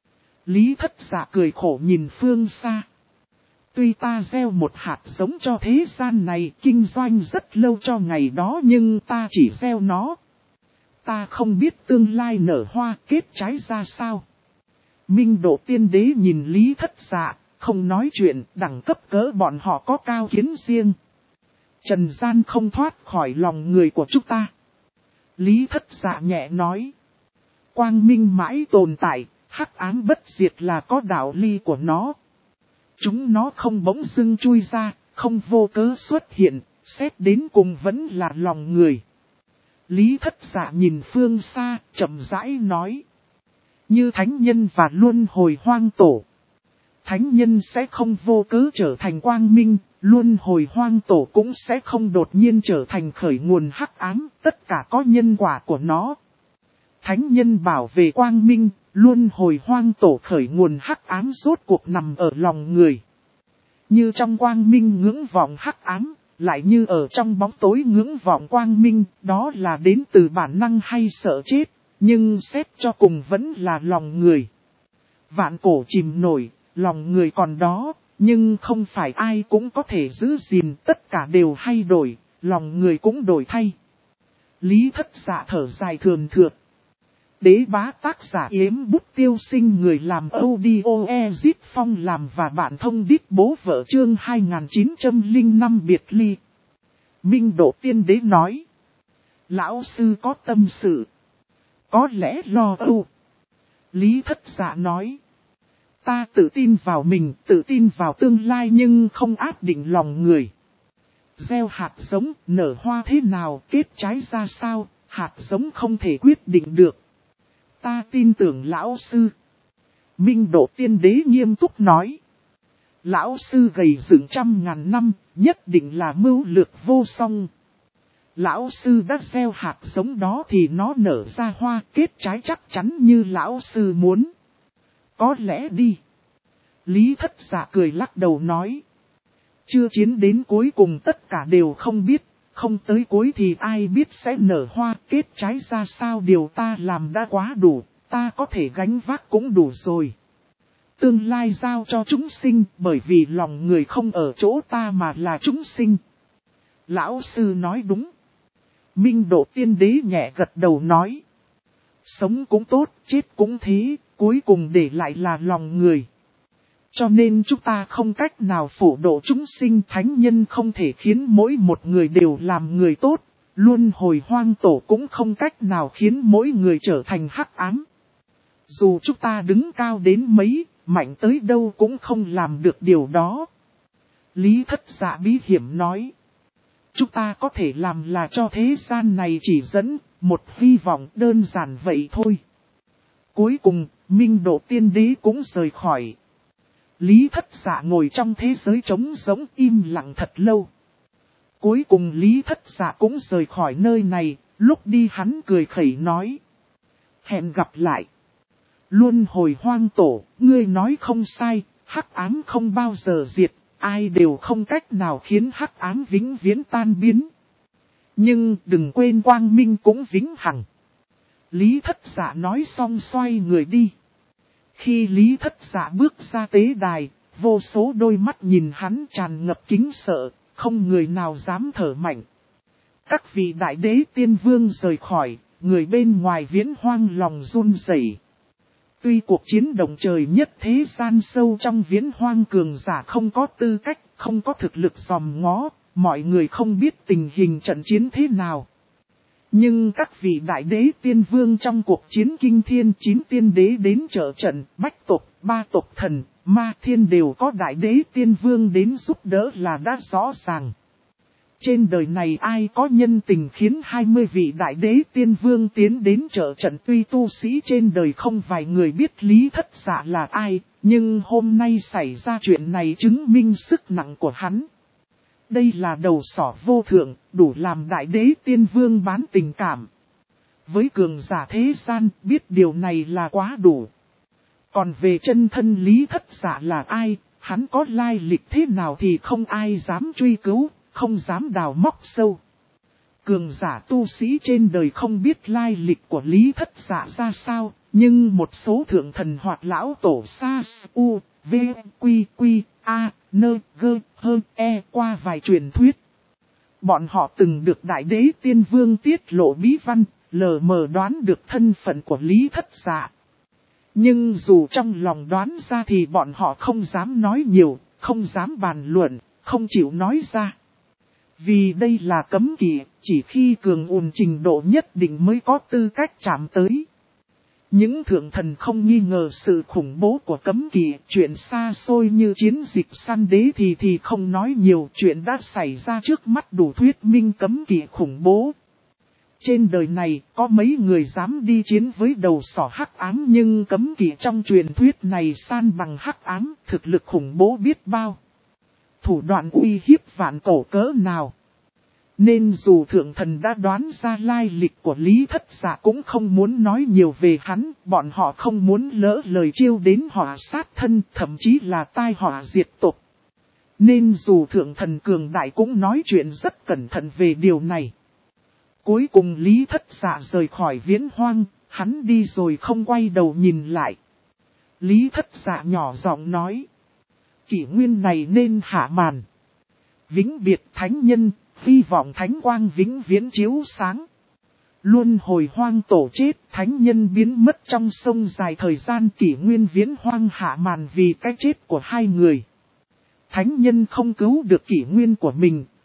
Lý Thất Dạ cười khổ nhìn phương xa. Tuy ta gieo một hạt giống cho thế gian này, kinh doanh rất lâu cho ngày đó, nhưng ta chỉ gieo nó. Ta không biết tương lai nở hoa kết trái ra sao. Minh Độ Tiên Đế nhìn Lý Thất Dạ, không nói chuyện, đẳng cấp cỡ bọn họ có cao kiến riêng. Trần gian không thoát khỏi lòng người của chúng ta. Lý Thất Dạ nhẹ nói. Quang minh mãi tồn tại, hắc ám bất diệt là có đạo lý của nó. Chúng nó không bỗng dưng chui ra, không vô cớ xuất hiện, xét đến cùng vẫn là lòng người. Lý Thất Dạ nhìn phương xa, chậm rãi nói. Như thánh nhân và luân hồi hoang tổ. Thánh nhân sẽ không vô cớ trở thành quang minh, luân hồi hoang tổ cũng sẽ không đột nhiên trở thành khởi nguồn hắc ám, tất cả có nhân quả của nó. Thánh nhân bảo vệ quang minh, luân hồi hoang tổ khởi nguồn hắc ám rốt cuộc nằm ở lòng người. Như trong quang minh ngưỡng vọng hắc ám, lại như ở trong bóng tối ngưỡng vọng quang minh, đó là đến từ bản năng hay sợ chết, nhưng xét cho cùng vẫn là lòng người. Vạn cổ chìm nổi, lòng người còn đó, nhưng không phải ai cũng có thể giữ gìn, tất cả đều hay đổi, lòng người cũng đổi thay. Lý Thất Dạ thở dài thườn thượt. Đế bá tác giả Yếm Bút Tiêu Sinh, người làm audio Ezit Phong làm và bạn thông đít bố vợ chương 2905 biệt ly. Minh Độ Tiên Đế nói. Lão sư có tâm sự. Có lẽ lo âu. Lý Thất Dạ nói. Ta tự tin vào mình, tự tin vào tương lai nhưng không áp định lòng người. Gieo hạt giống, nở hoa thế nào, kết trái ra sao, hạt giống không thể quyết định được. Ta tin tưởng lão sư. Minh Độ Tiên Đế nghiêm túc nói. Lão sư gầy dựng 100.000 năm, nhất định là mưu lược vô song. Lão sư đã gieo hạt giống đó thì nó nở ra hoa, kết trái chắc chắn như lão sư muốn. Có lẽ đi. Lý Thất Dạ cười lắc đầu nói. Chưa chiến đến cuối cùng tất cả đều không biết, không tới cuối thì ai biết sẽ nở hoa, kết trái ra sao, điều ta làm đã quá đủ, ta có thể gánh vác cũng đủ rồi. Tương lai giao cho chúng sinh, bởi vì lòng người không ở chỗ ta mà là chúng sinh. Lão sư nói đúng. Minh Độ Tiên Đế nhẹ gật đầu nói. Sống cũng tốt, chết cũng thế, cuối cùng để lại là lòng người. Cho nên chúng ta không cách nào phổ độ chúng sinh, thánh nhân không thể khiến mỗi một người đều làm người tốt. Luân hồi hoang tổ cũng không cách nào khiến mỗi người trở thành hắc ám. Dù chúng ta đứng cao đến mấy, mạnh tới đâu cũng không làm được điều đó. Lý Thất Dạ bí hiểm nói. Chúng ta có thể làm là cho thế gian này chỉ dẫn một hy vọng đơn giản vậy thôi. Cuối cùng, Minh Độ Tiên Đế cũng rời khỏi. Lý Thất Dạ ngồi trong thế giới trống rỗng im lặng thật lâu. Cuối cùng Lý Thất Dạ cũng rời khỏi nơi này, lúc đi hắn cười khẩy nói. Hẹn gặp lại. Luân hồi hoang tổ, ngươi nói không sai, hắc ám không bao giờ diệt, ai đều không cách nào khiến hắc ám vĩnh viễn tan biến. Nhưng đừng quên quang minh cũng vĩnh hằng. Lý Thất Dạ nói xong xoay người đi. Khi Lý Thất Dạ bước ra tế đài, vô số đôi mắt nhìn hắn tràn ngập kính sợ, không người nào dám thở mạnh. Các vị đại đế tiên vương rời khỏi, người bên ngoài viễn hoang lòng run rẩy. Tuy cuộc chiến động trời nhất thế gian sâu trong viễn hoang cường giả không có tư cách, không có thực lực dòm ngó, mọi người không biết tình hình trận chiến thế nào. Nhưng các vị đại đế tiên vương trong cuộc chiến kinh thiên 9 tiên đế đến trợ trận, bách tộc, 3 tộc thần, ma thiên đều có đại đế tiên vương đến giúp đỡ là đã rõ ràng. Trên đời này ai có nhân tình khiến 20 vị đại đế tiên vương tiến đến trợ trận, tuy tu sĩ trên đời không vài người biết Lý Thất Dạ là ai, nhưng hôm nay xảy ra chuyện này chứng minh sức nặng của hắn. Đây là đầu sỏ vô thượng, đủ làm đại đế tiên vương bán tình cảm. Với cường giả thế gian, biết điều này là quá đủ. Còn về chân thân Lý Thất Dạ là ai, hắn có lai lịch thế nào thì không ai dám truy cứu, không dám đào móc sâu. Cường giả tu sĩ trên đời không biết lai lịch của Lý Thất Dạ ra sao, nhưng một số thượng thần hoặc lão tổ sa u, v, quy, quy, a, nơ, gơ, hơ, e qua vài truyền thuyết. Bọn họ từng được đại đế tiên vương tiết lộ bí văn, lờ mờ đoán được thân phận của Lý Thất Dạ. Nhưng dù trong lòng đoán ra thì bọn họ không dám nói nhiều, không dám bàn luận, không chịu nói ra. Vì đây là cấm kỵ, chỉ khi cường ùn trình độ nhất định mới có tư cách chạm tới. Những thượng thần không nghi ngờ sự khủng bố của cấm kỵ, chuyện xa xôi như chiến dịch săn đế thì không nói nhiều, chuyện đã xảy ra trước mắt đủ thuyết minh cấm kỵ khủng bố. Trên đời này có mấy người dám đi chiến với đầu sỏ hắc ám, nhưng cấm kỵ trong truyền thuyết này san bằng hắc ám, thực lực khủng bố biết bao. Thủ đoạn uy hiếp vạn cổ cỡ nào. Nên dù thượng thần đã đoán ra lai lịch của Lý Thất Dạ cũng không muốn nói nhiều về hắn, bọn họ không muốn lỡ lời chiêu đến họa sát thân, thậm chí là tai họa diệt tộc. Nên dù thượng thần cường đại cũng nói chuyện rất cẩn thận về điều này. Cuối cùng Lý Thất Dạ rời khỏi viễn hoang, hắn đi rồi không quay đầu nhìn lại. Lý Thất Dạ nhỏ giọng nói. Kỷ nguyên này nên hạ màn. Vĩnh biệt thánh nhân, hy vọng thánh quang vĩnh viễn chiếu sáng. Luân hồi hoang tổ chết, thánh nhân biến mất trong sông dài thời gian, kỷ nguyên viễn hoang hạ màn vì cái chết của hai người. Thánh nhân không cứu được kỷ nguyên của mình,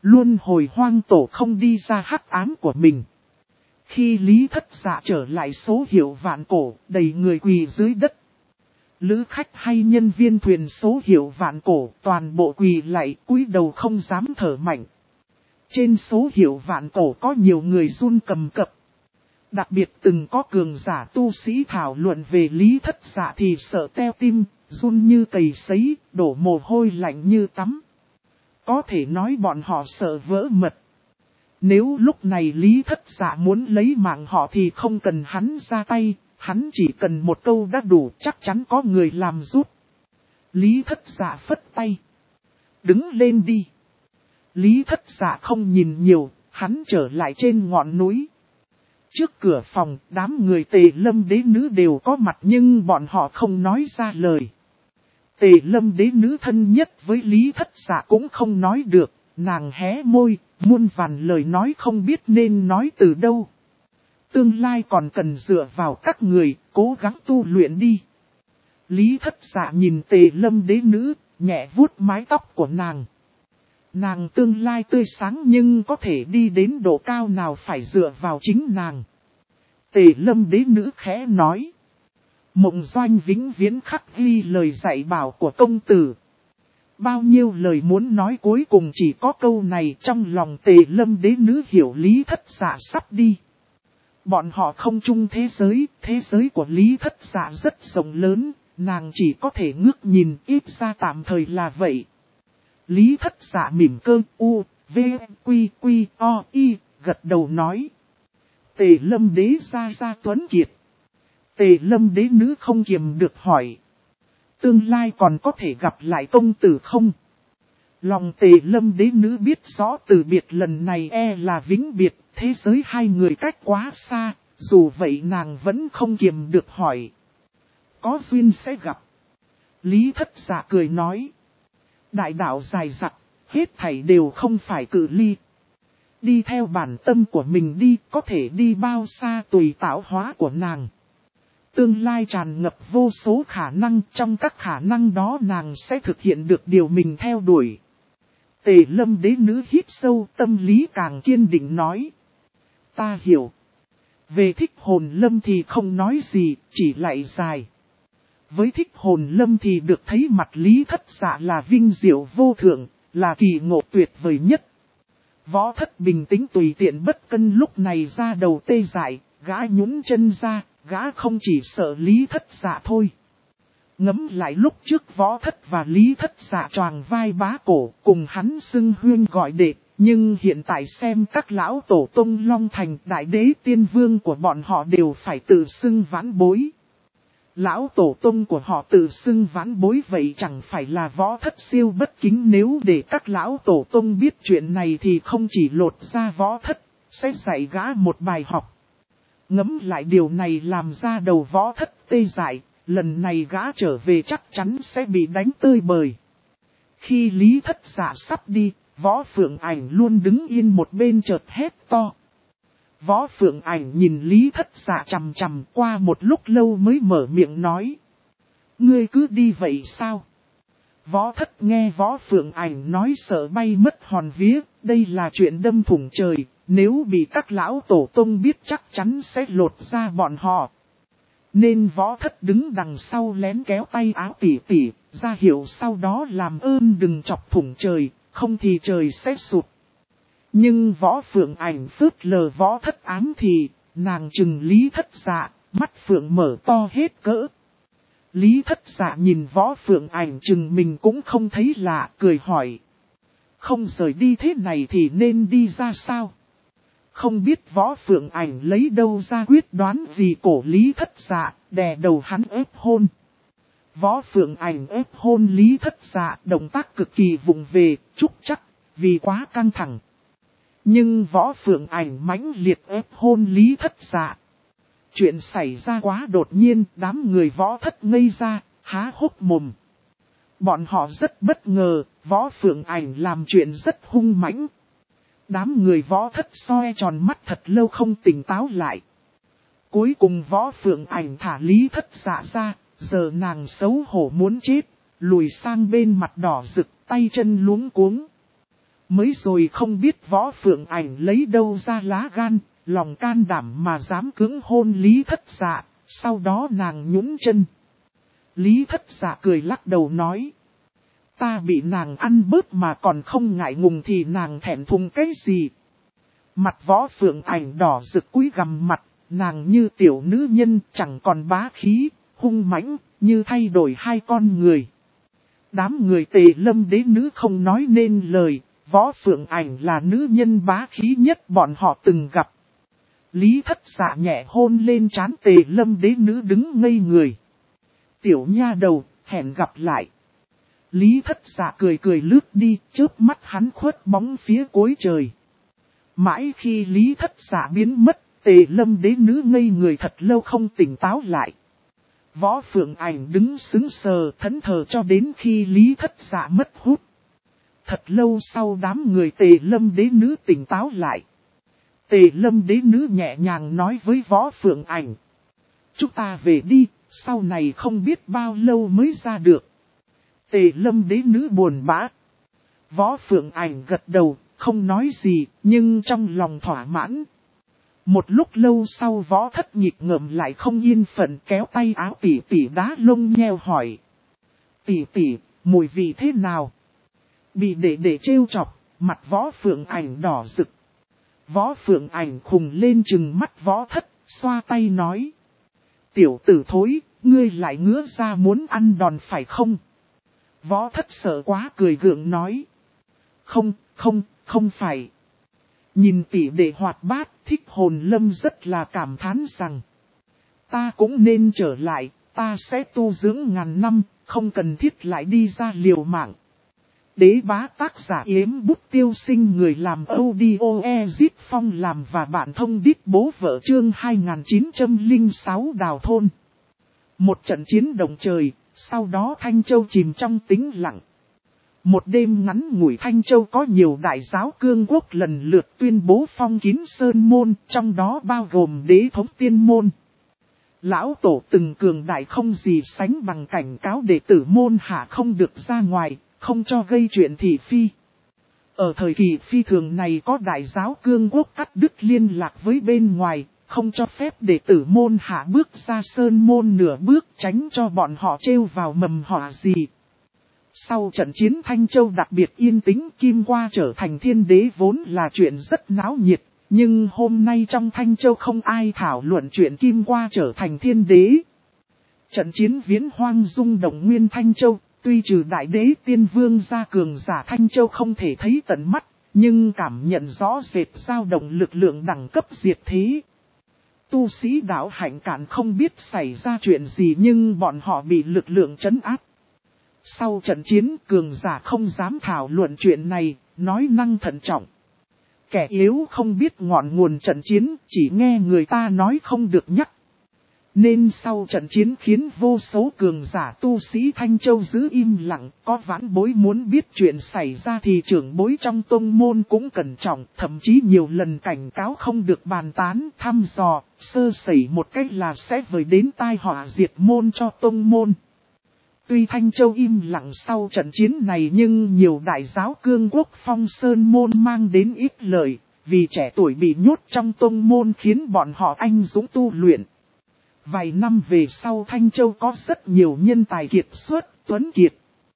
Luân hồi hoang tổ không đi ra hắc ám của mình. Khi Lý Thất Dạ trở lại số hiệu vạn cổ, đầy người quỳ dưới đất. Lữ khách hay nhân viên thuyền số hiệu vạn cổ, toàn bộ quỳ lại cúi đầu không dám thở mạnh. Trên số hiệu vạn cổ có nhiều người run cầm cập. Đặc biệt từng có cường giả tu sĩ thảo luận về Lý Thất Dạ thì sợ teo tim, run như cầy sấy, đổ mồ hôi lạnh như tắm. Có thể nói bọn họ sợ vỡ mật. Nếu lúc này Lý Thất Dạ muốn lấy mạng họ thì không cần hắn ra tay, hắn chỉ cần một câu đã đủ, chắc chắn có người làm giúp. Lý Thất Dạ phất tay. Đứng lên đi. Lý Thất Dạ không nhìn nhiều, hắn trở lại trên ngọn núi. Trước cửa phòng, đám người Tề Lâm đế nữ đều có mặt nhưng bọn họ không nói ra lời. Tề Lâm đế nữ thân nhất với Lý Thất Dạ cũng không nói được, nàng hé môi, muôn vàn lời nói không biết nên nói từ đâu. Tương lai còn cần dựa vào các người, cố gắng tu luyện đi. Lý Thất Dạ nhìn Tề Lâm đế nữ, nhẹ vuốt mái tóc của nàng. Nàng tương lai tươi sáng nhưng có thể đi đến độ cao nào phải dựa vào chính nàng. Tề Lâm đế nữ khẽ nói. Mộng Doanh vĩnh viễn khắc ghi lời dạy bảo của công tử. Bao nhiêu lời muốn nói cuối cùng chỉ có câu này, trong lòng Tề Lâm đế nữ hiểu Lý Thất Dạ sắp đi. Bọn họ không chung thế giới của Lý Thất Dạ rất rộng lớn, nàng chỉ có thể ngước nhìn, ít ra tạm thời là vậy. Lý Thất Dạ mỉm cơ, v, quy, o, y, gật đầu nói. Tề Lâm đế ra tuấn kiệt. Tề Lâm đế nữ không kiềm được hỏi. Tương lai còn có thể gặp lại công tử không? Lòng Tề Lâm đế nữ biết rõ từ biệt lần này là vĩnh biệt, thế giới hai người cách quá xa, dù vậy nàng vẫn không kiềm được hỏi. Có duyên sẽ gặp. Lý Thất Dạ cười nói. Đại đạo dài dặc, hết thảy đều không phải cự ly. Đi theo bản tâm của mình đi, có thể đi bao xa tùy tạo hóa của nàng. Tương lai tràn ngập vô số khả năng, trong các khả năng đó nàng sẽ thực hiện được điều mình theo đuổi. Tề Lâm đế nữ hít sâu, tâm lý càng kiên định nói. Ta hiểu. Về Thích Hồn Lâm thì không nói gì, chỉ lại dài. Với Thích Hồn Lâm thì được thấy mặt Lý Thất Dạ là vinh diệu vô thượng, là kỳ ngộ tuyệt vời nhất. Võ Thất bình tĩnh tùy tiện bất cân lúc này ra đầu tê dại, gã nhún chân ra, gã không chỉ sợ Lý Thất Dạ thôi. Ngẫm lại lúc trước Võ Thất và Lý Thất Dạ choàng vai bá cổ, cùng hắn xưng huyên gọi đệ, nhưng hiện tại xem các lão tổ tông Long Thành đại đế tiên vương của bọn họ đều phải tự xưng vãn bối. Lão tổ tông của họ tự xưng vãn bối vậy chẳng phải là Võ Thất siêu bất kính, nếu để các lão tổ tông biết chuyện này thì không chỉ lột ra Võ Thất, sẽ dạy gã một bài học. Ngẫm lại điều này làm ra đầu Võ Thất tê dại, lần này gã trở về chắc chắn sẽ bị đánh tơi bời. Khi Lý Thất Dạ sắp đi, Võ Phượng Ảnh luôn đứng yên một bên chợt hét to. Võ Phượng Ảnh nhìn Lý Thất Dạ chằm chằm, qua một lúc lâu mới mở miệng nói. Ngươi cứ đi vậy sao? Võ Thất nghe Võ Phượng Ảnh nói sợ bay mất hồn vía, đây là chuyện đâm thủng trời, nếu bị các lão tổ tông biết chắc chắn sẽ lột ra bọn họ. Nên Võ Thất đứng đằng sau lén kéo tay áo tỉ tỉ, ra hiệu sau đó làm ơn đừng chọc thủng trời, không thì trời sẽ sụt. Nhưng Võ Phượng Ảnh phớt lờ Võ Thất ám thì, nàng trừng Lý Thất Dạ, mắt Phượng mở to hết cỡ. Lý Thất Dạ nhìn Võ Phượng Ảnh trừng mình cũng không thấy lạ, cười hỏi. Không rời đi thế này thì nên đi ra sao? Không biết Võ Phượng Ảnh lấy đâu ra quyết đoán vì cổ Lý Thất Dạ, đè đầu hắn ép hôn. Võ Phượng Ảnh ép hôn Lý Thất Dạ, động tác cực kỳ vụng về, trúc chắc, vì quá căng thẳng. Nhưng Võ Phượng Ảnh mãnh liệt ép hôn Lý Thất Dạ. Chuyện xảy ra quá đột nhiên, đám người Võ Thất ngây ra, há hốc mồm. Bọn họ rất bất ngờ, Võ Phượng Ảnh làm chuyện rất hung mãnh. Đám người Võ Thất soi tròn mắt thật lâu không tỉnh táo lại. Cuối cùng Võ Phượng Ảnh thả Lý Thất Dạ ra, giờ nàng xấu hổ muốn chết, lùi sang bên mặt đỏ rực, tay chân luống cuống. Mới rồi không biết Võ Phượng Ảnh lấy đâu ra lá gan, lòng can đảm mà dám cưỡng hôn Lý Thất Dạ, sau đó nàng nhún chân. Lý Thất Dạ cười lắc đầu nói. Ta bị nàng ăn bớt mà còn không ngại ngùng thì nàng thẹn thùng cái gì. Mặt Võ Phượng Ảnh đỏ rực cúi gằm mặt, nàng như tiểu nữ nhân chẳng còn bá khí, hung mãnh, như thay đổi hai con người. Đám người Tề Lâm đế nữ không nói nên lời, Võ Phượng Ảnh là nữ nhân bá khí nhất bọn họ từng gặp. Lý Thất Dạ nhẹ hôn lên trán Tề Lâm đế nữ đứng ngây người. Tiểu nha đầu, hẹn gặp lại. Lý Thất Dạ cười cười lướt đi, chớp mắt hắn khuất bóng phía cuối trời. Mãi khi Lý Thất Dạ biến mất, Tề Lâm đế nữ ngây người thật lâu không tỉnh táo lại. Võ Phượng Ảnh đứng sững sờ thẫn thờ cho đến khi Lý Thất Dạ mất hút. Thật lâu sau đám người Tề Lâm đế nữ tỉnh táo lại. Tề Lâm đế nữ nhẹ nhàng nói với Võ Phượng Ảnh. Chúng ta về đi, sau này không biết bao lâu mới ra được. Tề Lâm đế nữ buồn bã. Võ Phượng Ảnh gật đầu, không nói gì, nhưng trong lòng thỏa mãn. Một lúc lâu sau Võ Thất Nhịp ngậm lại không yên phận kéo tay áo Tỷ Tỷ đá lông nheo hỏi. Tỷ Tỷ, mùi vị thế nào? Bị để trêu chọc, mặt Võ Phượng Ảnh đỏ rực. Võ Phượng Ảnh khùng lên trừng mắt Võ Thất, xoa tay nói. Tiểu tử thối, ngươi lại ngứa ra muốn ăn đòn phải không? Võ Thất sợ quá cười gượng nói. Không phải. Nhìn tỷ đệ hoạt bát, Thích Hồn Lâm rất là cảm thán rằng. Ta cũng nên trở lại, ta sẽ tu dưỡng ngàn năm, không cần thiết lại đi ra liều mạng. Đế bá tác giả Yếm Bút Tiêu Sinh, người làm audio Ezit Phong làm và bạn thông đít bố vợ chương 2906 Đào Thôn. Một trận chiến động trời, sau đó Thanh Châu chìm trong tĩnh lặng. Một đêm ngắn ngủi Thanh Châu có nhiều đại giáo cương quốc lần lượt tuyên bố phong kín sơn môn, trong đó bao gồm đế thống tiên môn. Lão tổ từng cường đại không gì sánh bằng cảnh cáo đệ tử môn hạ không được ra ngoài, không cho gây chuyện thị phi. Ở thời kỳ phi thường này có đại giáo cương quốc cắt đứt liên lạc với bên ngoài, không cho phép đệ tử môn hạ bước ra sơn môn nửa bước tránh cho bọn họ trêu vào mầm họa gì. Sau trận chiến Thanh Châu đặc biệt yên tĩnh, Kim Qua trở thành thiên đế vốn là chuyện rất náo nhiệt, nhưng hôm nay trong Thanh Châu không ai thảo luận chuyện Kim Qua trở thành thiên đế. Trận chiến viễn hoang rung động nguyên Thanh Châu, tuy trừ đại đế tiên vương ra cường giả Thanh Châu không thể thấy tận mắt, nhưng cảm nhận rõ rệt dao động lực lượng đẳng cấp diệt thế. Tu sĩ đạo hạnh cạn không biết xảy ra chuyện gì nhưng bọn họ bị lực lượng trấn áp. Sau trận chiến cường giả không dám thảo luận chuyện này, nói năng thận trọng. Kẻ yếu không biết ngọn nguồn trận chiến, chỉ nghe người ta nói không được nhắc. Nên sau trận chiến khiến vô số cường giả tu sĩ Thanh Châu giữ im lặng, có vãn bối muốn biết chuyện xảy ra thì trưởng bối trong tông môn cũng cẩn trọng, thậm chí nhiều lần cảnh cáo không được bàn tán, thăm dò, sơ sẩy một cách là sẽ vời đến tai họa diệt môn cho tông môn. Tuy Thanh Châu im lặng sau trận chiến này nhưng nhiều đại giáo cương quốc phong sơn môn mang đến ít lợi, vì trẻ tuổi bị nhốt trong tông môn khiến bọn họ anh dũng tu luyện. Vài năm về sau Thanh Châu có rất nhiều nhân tài kiệt xuất, tuấn kiệt.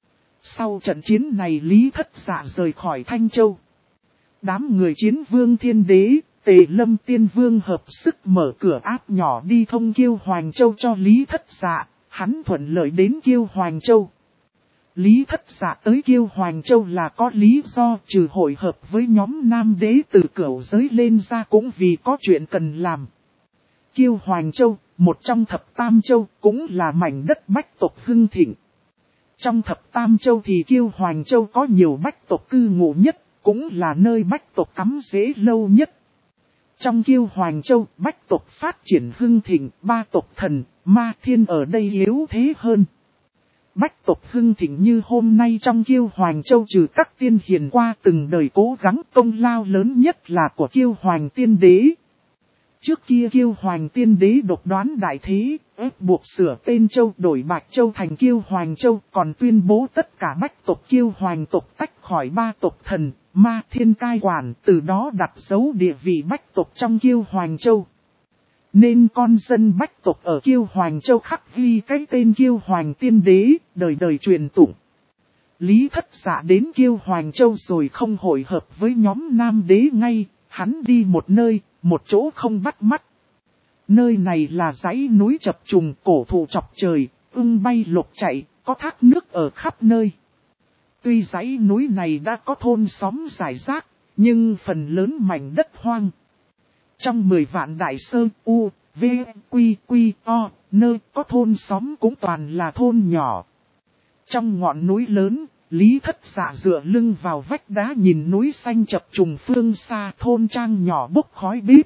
Sau trận chiến này Lý Thất Dạ rời khỏi Thanh Châu. Đám người chiến vương thiên đế, Tề Lâm tiên vương hợp sức mở cửa áp nhỏ đi thông Kiêu Hoành Châu cho Lý Thất Dạ, hắn thuận lợi đến Kiêu Hoành Châu. Lý Thất Dạ tới Kiêu Hoành Châu là có lý do, trừ hội hợp với nhóm nam đế từ cửu giới lên ra cũng vì có chuyện cần làm. Kiêu Hoành Châu, một trong thập tam châu, cũng là mảnh đất bách tộc hưng thịnh. Trong thập tam châu thì Kiêu Hoành Châu có nhiều bách tộc cư ngụ nhất, cũng là nơi bách tộc cắm rễ lâu nhất. Trong Kiêu Hoành Châu, bách tộc phát triển hưng thịnh, ba tộc thần, ma thiên ở đây yếu thế hơn. Bách tộc hưng thịnh như hôm nay trong Kiêu Hoành Châu trừ các tiên hiền qua từng đời cố gắng, công lao lớn nhất là của Kiêu Hoành tiên đế. Trước kia Kiêu Hoành Tiên Đế độc đoán đại thế, ép buộc sửa tên châu đổi Bạch Châu thành Kiêu Hoành Châu, còn tuyên bố tất cả bách tộc Kiêu Hoành tộc tách khỏi ba tộc thần, ma thiên cai quản, từ đó đặt dấu địa vị bách tộc trong Kiêu Hoành Châu. Nên con dân bách tộc ở Kiêu Hoành Châu khắc ghi cái tên Kiêu Hoành Tiên Đế, đời đời truyền tụng. Lý Thất Dạ đến Kiêu Hoành Châu rồi không hội hợp với nhóm Nam Đế ngay, hắn đi một nơi, một chỗ không bắt mắt. Nơi này là dãy núi chập trùng, cổ thụ chọc trời, ưng bay lục chạy, có thác nước ở khắp nơi. Tuy dãy núi này đã có thôn xóm rải rác, nhưng phần lớn mảnh đất hoang. Trong 10 vạn đại sơn U, V, Quy, Quy, O, nơi có thôn xóm cũng toàn là thôn nhỏ. Trong ngọn núi lớn, Lý Thất Dạ dựa lưng vào vách đá nhìn núi xanh chập trùng phương xa, thôn trang nhỏ bốc khói bếp.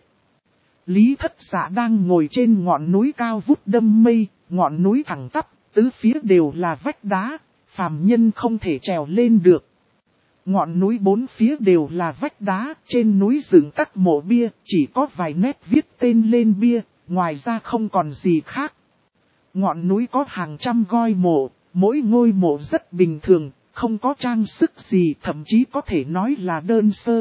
Lý Thất Dạ đang ngồi trên ngọn núi cao vút đâm mây, ngọn núi thẳng tắp, tứ phía đều là vách đá, phàm nhân không thể trèo lên được. Ngọn núi bốn phía đều là vách đá, trên núi dựng các mộ bia, chỉ có vài nét viết tên lên bia, ngoài ra không còn gì khác. Ngọn núi có hàng trăm ngôi mộ, mỗi ngôi mộ rất bình thường, không có trang sức gì, thậm chí có thể nói là đơn sơ.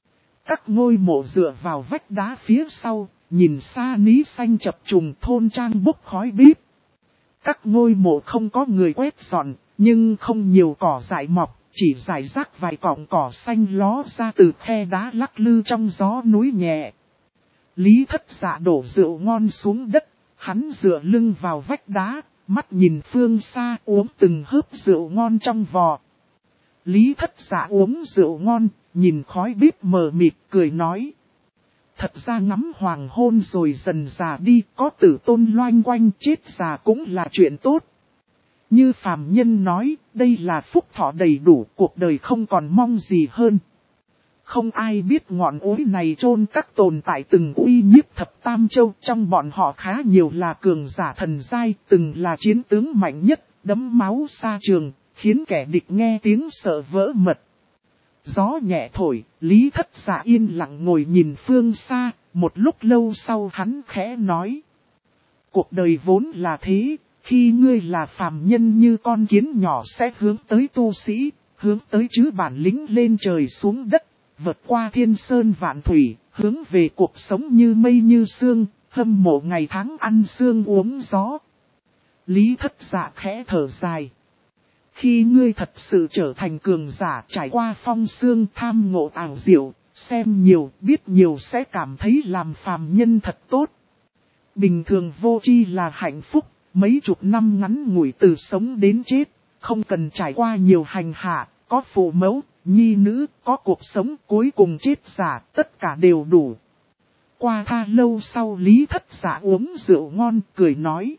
Các ngôi mộ dựa vào vách đá phía sau, nhìn xa ní xanh chập trùng, thôn trang bốc khói bếp. Các ngôi mộ không có người quét dọn, nhưng không nhiều cỏ dại mọc, chỉ rải rác vài cọng cỏ xanh ló ra từ khe đá lắc lư trong gió núi nhẹ. Lý Thất Dạ đổ rượu ngon xuống đất, hắn dựa lưng vào vách đá, mắt nhìn phương xa uống từng hớp rượu ngon trong vò. Lý Thất Dạ uống rượu ngon, nhìn khói bếp mờ mịt cười nói. Thật ra ngắm hoàng hôn rồi dần già đi, có tử tôn loanh quanh chết già cũng là chuyện tốt. Như phàm nhân nói, đây là phúc thọ đầy đủ, cuộc đời không còn mong gì hơn. Không ai biết ngọn ối này chôn các tồn tại từng uy nhiếp thập tam châu, trong bọn họ khá nhiều là cường giả thần giai, từng là chiến tướng mạnh nhất, đấm máu xa trường, khiến kẻ địch nghe tiếng sợ vỡ mật. Gió nhẹ thổi, Lý Thất Dạ yên lặng ngồi nhìn phương xa, một lúc lâu sau hắn khẽ nói. Cuộc đời vốn là thế, khi ngươi là phàm nhân như con kiến nhỏ sẽ hướng tới tu sĩ, hướng tới chứ bản lĩnh lên trời xuống đất, vượt qua thiên sơn vạn thủy, hướng về cuộc sống như mây như sương, hâm mộ ngày tháng ăn sương uống gió. Lý Thất Dạ khẽ thở dài. Khi ngươi thật sự trở thành cường giả trải qua phong sương tham ngộ ảo diệu, xem nhiều, biết nhiều sẽ cảm thấy làm phàm nhân thật tốt. Bình thường vô tri là hạnh phúc, mấy chục năm ngắn ngủi từ sống đến chết, không cần trải qua nhiều hành hạ, có phụ mẫu, nhi nữ, có cuộc sống cuối cùng chết giả, tất cả đều đủ. Qua tha lâu sau Lý Thất Dạ uống rượu ngon, cười nói.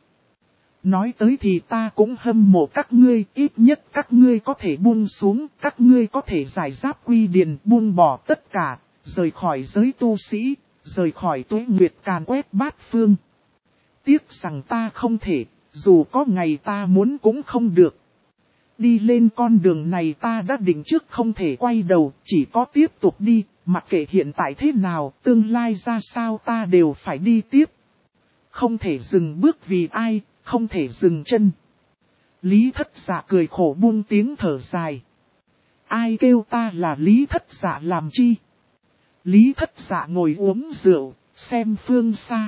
Nói tới thì ta cũng hâm mộ các ngươi, ít nhất các ngươi có thể buông xuống, các ngươi có thể giải giáp quy điền, buông bỏ tất cả, rời khỏi giới tu sĩ, rời khỏi tuế nguyệt càn quét bát phương. Tiếc rằng ta không thể, dù có ngày ta muốn cũng không được. Đi lên con đường này ta đã định trước không thể quay đầu, chỉ có tiếp tục đi, mặc kệ hiện tại thế nào, tương lai ra sao ta đều phải đi tiếp. Không thể dừng bước vì ai, không thể dừng chân. Lý Thất Dạ cười khổ buông tiếng thở dài. Ai kêu ta là Lý Thất Dạ làm chi? Lý Thất Dạ ngồi uống rượu, xem phương xa.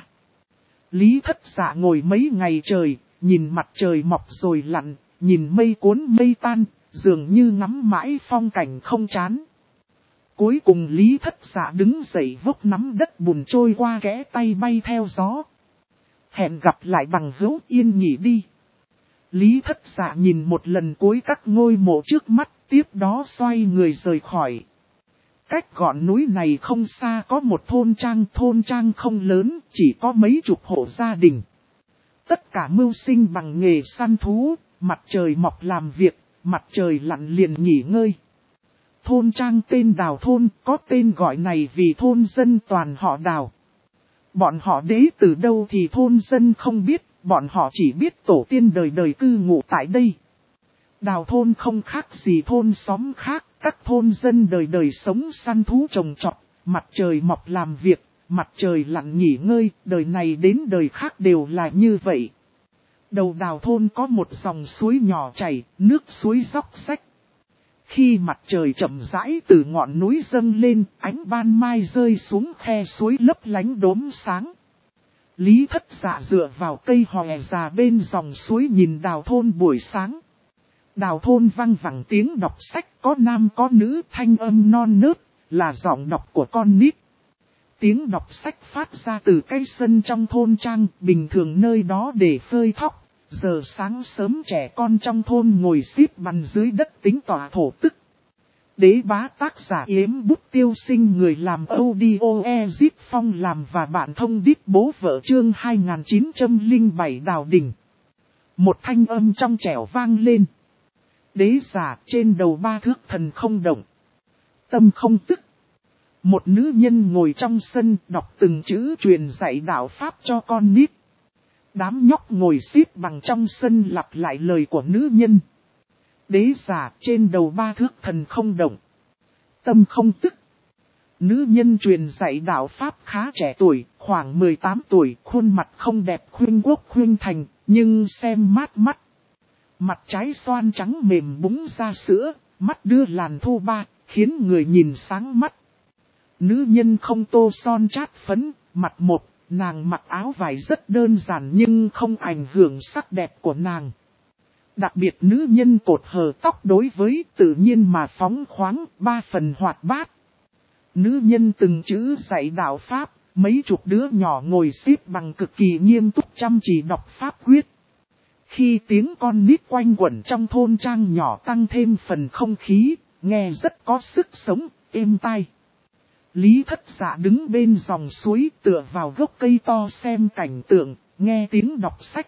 Lý Thất Dạ ngồi mấy ngày trời, nhìn mặt trời mọc rồi lặn, nhìn mây cuốn mây tan, dường như ngắm mãi phong cảnh không chán. Cuối cùng Lý Thất Dạ đứng dậy vốc nắm đất bùn trôi qua kẽ tay bay theo gió. Hẹn gặp lại bằng hữu yên nghỉ đi. Lý Thất Dạ nhìn một lần cuối các ngôi mộ trước mắt, tiếp đó xoay người rời khỏi. Cách gọn núi này không xa có một thôn trang không lớn, chỉ có mấy chục hộ gia đình. Tất cả mưu sinh bằng nghề săn thú, mặt trời mọc làm việc, mặt trời lặn liền nghỉ ngơi. Thôn trang tên Đào thôn, có tên gọi này vì thôn dân toàn họ Đào. Bọn họ đế từ đâu thì thôn dân không biết, bọn họ chỉ biết tổ tiên đời đời cư ngụ tại đây. Đào thôn không khác gì thôn xóm khác, các thôn dân đời đời sống săn thú trồng trọt, mặt trời mọc làm việc, mặt trời lặn nghỉ ngơi, đời này đến đời khác đều là như vậy. Đầu đào thôn có một dòng suối nhỏ chảy, nước suối róc rách. Khi mặt trời chậm rãi từ ngọn núi dâng lên, ánh ban mai rơi xuống khe suối lấp lánh đốm sáng. Lý Thất Dạ dựa vào cây hòe già bên dòng suối nhìn đào thôn buổi sáng. Đào thôn vang vẳng tiếng đọc sách, có nam có nữ, thanh âm non nớt, là giọng đọc của con nít. Tiếng đọc sách phát ra từ cái sân trong thôn trang, bình thường nơi đó để phơi thóc. Giờ sáng sớm trẻ con trong thôn ngồi xếp bằng dưới đất tính tỏa thổ tức. Đế bá tác giả Yếm Bút Tiêu Sinh, người làm audio Ezip Phong làm và bạn thông đít bố vợ chương 2907 Đào Đình. Một thanh âm trong trẻo vang lên. Đế giả trên đầu 3 thước thần không động, tâm không tức. Một nữ nhân ngồi trong sân đọc từng chữ truyền dạy đạo Pháp cho con nít. Đám nhóc ngồi xếp bằng trong sân lặp lại lời của nữ nhân. Đế giả trên đầu 3 thước thần không động, tâm không tức. Nữ nhân truyền dạy đạo Pháp khá trẻ tuổi, khoảng 18 tuổi, khuôn mặt không đẹp khuynh quốc khuynh thành, nhưng xem mát mắt. Mặt trái xoan trắng mềm búng ra sữa, mắt đưa làn thô ba, khiến người nhìn sáng mắt. Nữ nhân không tô son chát phấn, mặt một, nàng mặc áo vải rất đơn giản nhưng không ảnh hưởng sắc đẹp của nàng. Đặc biệt nữ nhân cột hờ tóc đối với tự nhiên mà phóng khoáng, 3 phần hoạt bát. Nữ nhân từng chữ dạy đạo Pháp, mấy chục đứa nhỏ ngồi xếp bằng cực kỳ nghiêm túc chăm chỉ đọc Pháp quyết. Khi tiếng con nít quanh quẩn trong thôn trang nhỏ tăng thêm phần không khí, nghe rất có sức sống, êm tai. Lý Thất Dạ đứng bên dòng suối tựa vào gốc cây to xem cảnh tượng, nghe tiếng đọc sách.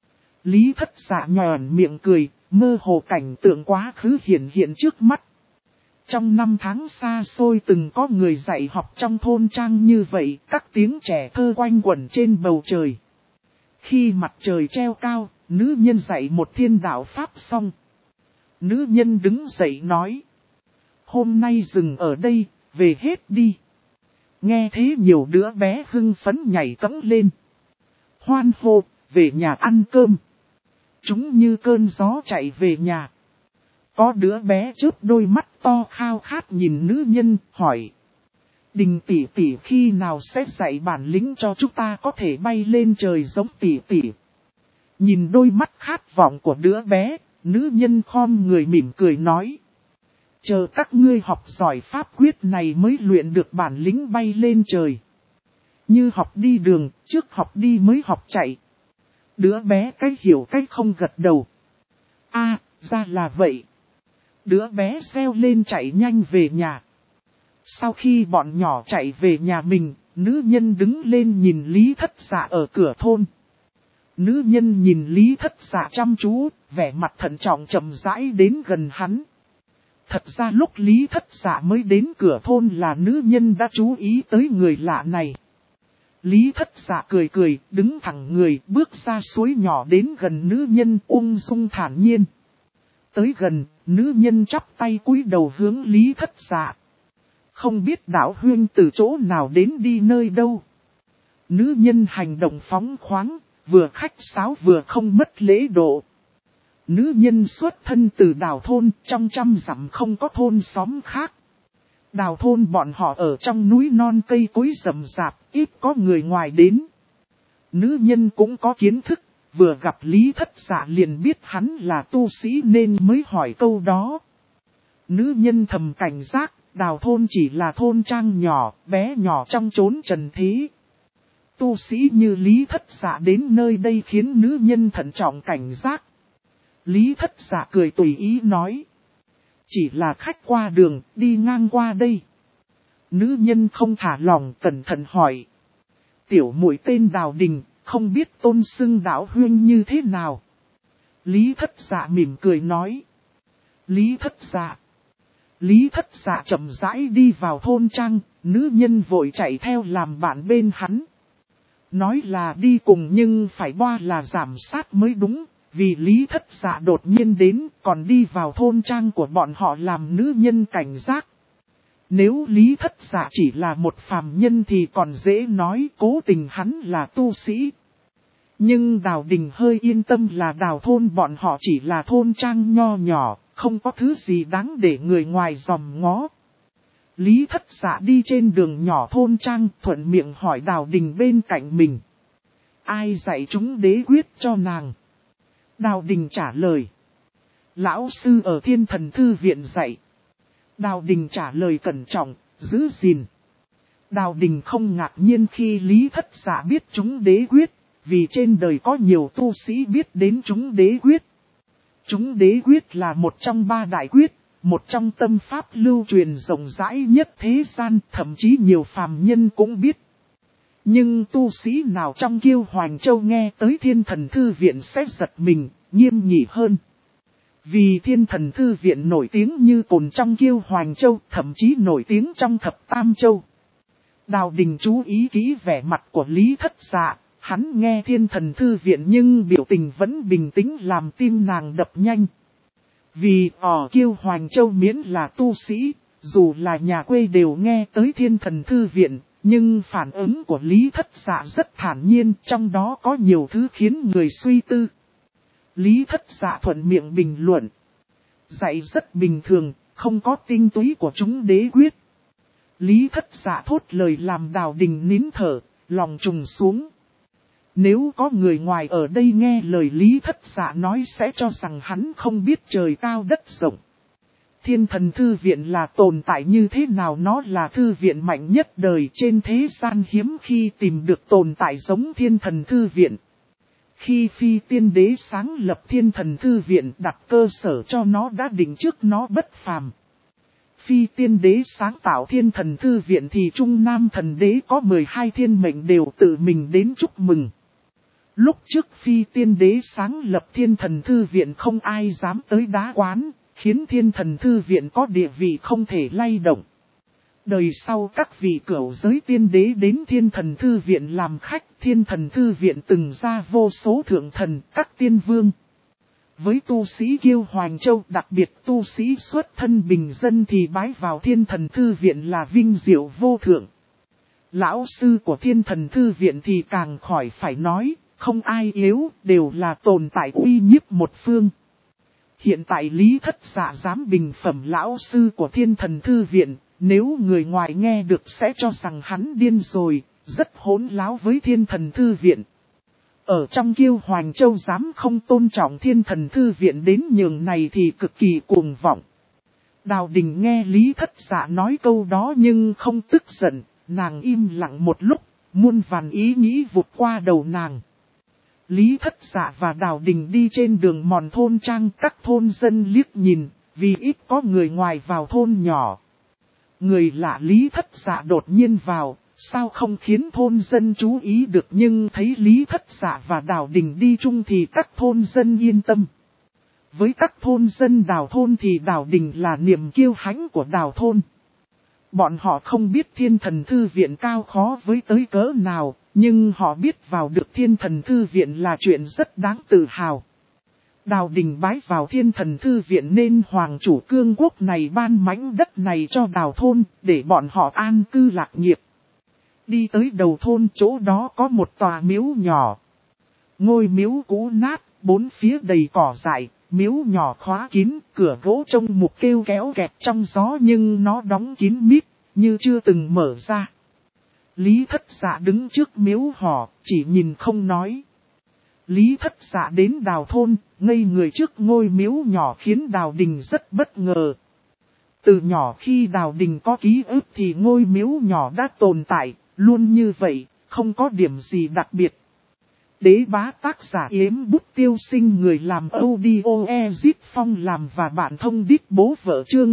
Lý Thất Dạ nhòn miệng cười, mơ hồ cảnh tượng quá khứ hiện trước mắt. Trong năm tháng xa xôi từng có người dạy học trong thôn trang như vậy, các tiếng trẻ thơ quanh quẩn trên bầu trời. Khi mặt trời treo cao, nữ nhân dạy một thiên đạo Pháp xong. Nữ nhân đứng dậy nói. Hôm nay dừng ở đây, về hết đi. Nghe thế nhiều đứa bé hưng phấn nhảy cẫng lên. Hoan hô, về nhà ăn cơm. Chúng như cơn gió chạy về nhà. Có đứa bé chớp đôi mắt to khao khát nhìn nữ nhân, hỏi. Đình tỷ tỷ khi nào sẽ dạy bản lĩnh cho chúng ta có thể bay lên trời giống tỷ tỷ. Nhìn đôi mắt khát vọng của đứa bé, nữ nhân khom người mỉm cười nói. Chờ các ngươi học giỏi pháp quyết này mới luyện được bản lĩnh bay lên trời. Như học đi đường, trước học đi mới học chạy. Đứa bé cái hiểu cái không gật đầu. À, ra là vậy. Đứa bé reo lên chạy nhanh về nhà. Sau khi bọn nhỏ chạy về nhà mình, nữ nhân đứng lên nhìn Lý Thất Dạ ở cửa thôn. Nữ nhân nhìn Lý Thất Dạ chăm chú, vẻ mặt thận trọng chậm rãi đến gần hắn. Thật ra lúc Lý Thất Dạ mới đến cửa thôn là nữ nhân đã chú ý tới người lạ này. Lý Thất Dạ cười cười, đứng thẳng người, bước ra suối nhỏ đến gần nữ nhân ung dung thản nhiên. Tới gần, nữ nhân chắp tay cúi đầu hướng Lý Thất Dạ. Không biết đạo huynh từ chỗ nào đến đi nơi đâu. Nữ nhân hành động phóng khoáng, vừa khách sáo vừa không mất lễ độ. Nữ nhân xuất thân từ đào thôn, trong trăm dặm không có thôn xóm khác. Đào thôn bọn họ ở trong núi non cây cối rậm rạp, ít có người ngoài đến. Nữ nhân cũng có kiến thức, vừa gặp Lý Thất Dạ liền biết hắn là tu sĩ nên mới hỏi câu đó. Nữ nhân thầm cảnh giác, đào thôn chỉ là thôn trang nhỏ, bé nhỏ trong chốn trần thế. Tu sĩ như Lý Thất Dạ đến nơi đây khiến nữ nhân thận trọng cảnh giác. Lý Thất Dạ cười tùy ý nói. Chỉ là khách qua đường, đi ngang qua đây. Nữ nhân không thả lòng cẩn thận hỏi. Tiểu muội tên Đào Đình, không biết tôn xưng đạo huynh như thế nào. Lý Thất Dạ mỉm cười nói. Lý Thất Dạ. Lý Thất Dạ chậm rãi đi vào thôn trang, nữ nhân vội chạy theo làm bạn bên hắn. Nói là đi cùng nhưng phải boa là giảm sát mới đúng, vì Lý Thất Dạ đột nhiên đến còn đi vào thôn trang của bọn họ làm nữ nhân cảnh giác. Nếu Lý Thất Dạ chỉ là một phàm nhân thì còn dễ nói, cố tình hắn là tu sĩ. Nhưng Đào Đình hơi yên tâm là Đào thôn bọn họ chỉ là thôn trang nho nhỏ, không có thứ gì đáng để người ngoài dòm ngó. Lý Thất Dạ đi trên đường nhỏ thôn trang, thuận miệng hỏi Đào Đình bên cạnh mình. Ai dạy chúng đế quyết cho nàng? Đào Đình trả lời. Lão sư ở Thiên Thần Thư Viện dạy. Đào Đình trả lời cẩn trọng, giữ gìn. Đào Đình không ngạc nhiên khi Lý Thất Dạ biết chúng đế quyết, vì trên đời có nhiều tu sĩ biết đến chúng đế quyết. Chúng đế quyết là một trong 3 đại quyết, một trong tâm pháp lưu truyền rộng rãi nhất thế gian, thậm chí nhiều phàm nhân cũng biết. Nhưng tu sĩ nào trong Kiêu Hoành Châu nghe tới Thiên Thần Thư Viện sẽ giật mình, nghiêm nghị hơn. Vì Thiên Thần Thư Viện nổi tiếng như cồn trong Kiêu Hoành Châu, thậm chí nổi tiếng trong Thập Tam Châu. Đào Đình chú ý kỹ vẻ mặt của Lý Thất Dạ, hắn nghe Thiên Thần Thư Viện nhưng biểu tình vẫn bình tĩnh làm tim nàng đập nhanh. Vì ở Kiêu Hoành Châu miễn là tu sĩ, dù là nhà quê đều nghe tới Thiên Thần Thư Viện, nhưng phản ứng của Lý Thất Dạ rất thản nhiên, trong đó có nhiều thứ khiến người suy tư. Lý Thất Dạ thuận miệng bình luận. Dạy rất bình thường, không có tinh túy của chúng đế quyết. Lý Thất Dạ thốt lời làm Đào Đình nín thở, lòng trùng xuống. Nếu có người ngoài ở đây nghe lời Lý Thất Dạ nói sẽ cho rằng hắn không biết trời cao đất rộng. Thiên Thần Thư Viện là tồn tại như thế nào, nó là thư viện mạnh nhất đời trên thế gian, hiếm khi tìm được tồn tại giống Thiên Thần Thư Viện. Khi Phi Tiên Đế sáng lập Thiên Thần Thư Viện đặt cơ sở cho nó đã định trước nó bất phàm. Phi Tiên Đế sáng tạo Thiên Thần Thư Viện thì Trung Nam Thần Đế có 12 thiên mệnh đều tự mình đến chúc mừng. Lúc trước Phi Tiên Đế sáng lập Thiên Thần Thư Viện không ai dám tới đá quán, khiến Thiên Thần Thư Viện có địa vị không thể lay động. Đời sau các vị cửu giới tiên đế đến Thiên Thần Thư Viện làm khách, Thiên Thần Thư Viện từng ra vô số thượng thần, các tiên vương. Với tu sĩ Kiêu Hoành Châu, đặc biệt tu sĩ xuất thân bình dân thì bái vào Thiên Thần Thư Viện là vinh diệu vô thượng. Lão sư của Thiên Thần Thư Viện thì càng khỏi phải nói, không ai yếu, đều là tồn tại uy nhiếp một phương. Hiện tại Lý Thất Dạ dám bình phẩm lão sư của Thiên Thần Thư Viện, nếu người ngoài nghe được sẽ cho rằng hắn điên rồi, rất hỗn láo với Thiên Thần Thư Viện. Ở trong Kiêu Hoành Châu dám không tôn trọng Thiên Thần Thư Viện đến nhường này thì cực kỳ cuồng vọng. Đào Đình nghe Lý Thất Dạ nói câu đó nhưng không tức giận, nàng im lặng một lúc, muôn vàn ý nghĩ vụt qua đầu nàng. Lý Thất Dạ và Đào Đình đi trên đường mòn thôn trang, các thôn dân liếc nhìn, vì ít có người ngoài vào thôn nhỏ. Người lạ Lý Thất Dạ đột nhiên vào, sao không khiến thôn dân chú ý được, nhưng thấy Lý Thất Dạ và Đào Đình đi chung thì các thôn dân yên tâm. Với các thôn dân Đào thôn thì Đào Đình là niềm kiêu hãnh của Đào thôn. Bọn họ không biết Thiên Thần Thư Viện cao khó với tới cỡ nào, nhưng họ biết vào được Thiên Thần Thư Viện là chuyện rất đáng tự hào. Đào Đình bái vào Thiên Thần Thư Viện nên Hoàng chủ cương quốc này ban mảnh đất này cho Đào thôn, để bọn họ an cư lạc nghiệp. Đi tới đầu thôn, chỗ đó có một tòa miếu nhỏ. Ngôi miếu cũ nát, bốn phía đầy cỏ dại, miếu nhỏ khóa kín, cửa gỗ trông mục kêu kéo kẹt trong gió nhưng nó đóng kín mít, như chưa từng mở ra. Lý Thất Dạ đứng trước miếu họ, chỉ nhìn không nói. Lý Thất Dạ đến Đào thôn, ngây người trước ngôi miếu nhỏ khiến Đào Đình rất bất ngờ. Từ nhỏ khi Đào Đình có ký ức thì ngôi miếu nhỏ đã tồn tại, luôn như vậy, không có điểm gì đặc biệt. Đế bá tác giả Yếm Bút Tiêu Sinh, người làm audio Ezip Phong làm và bạn thông đít bố vợ, chương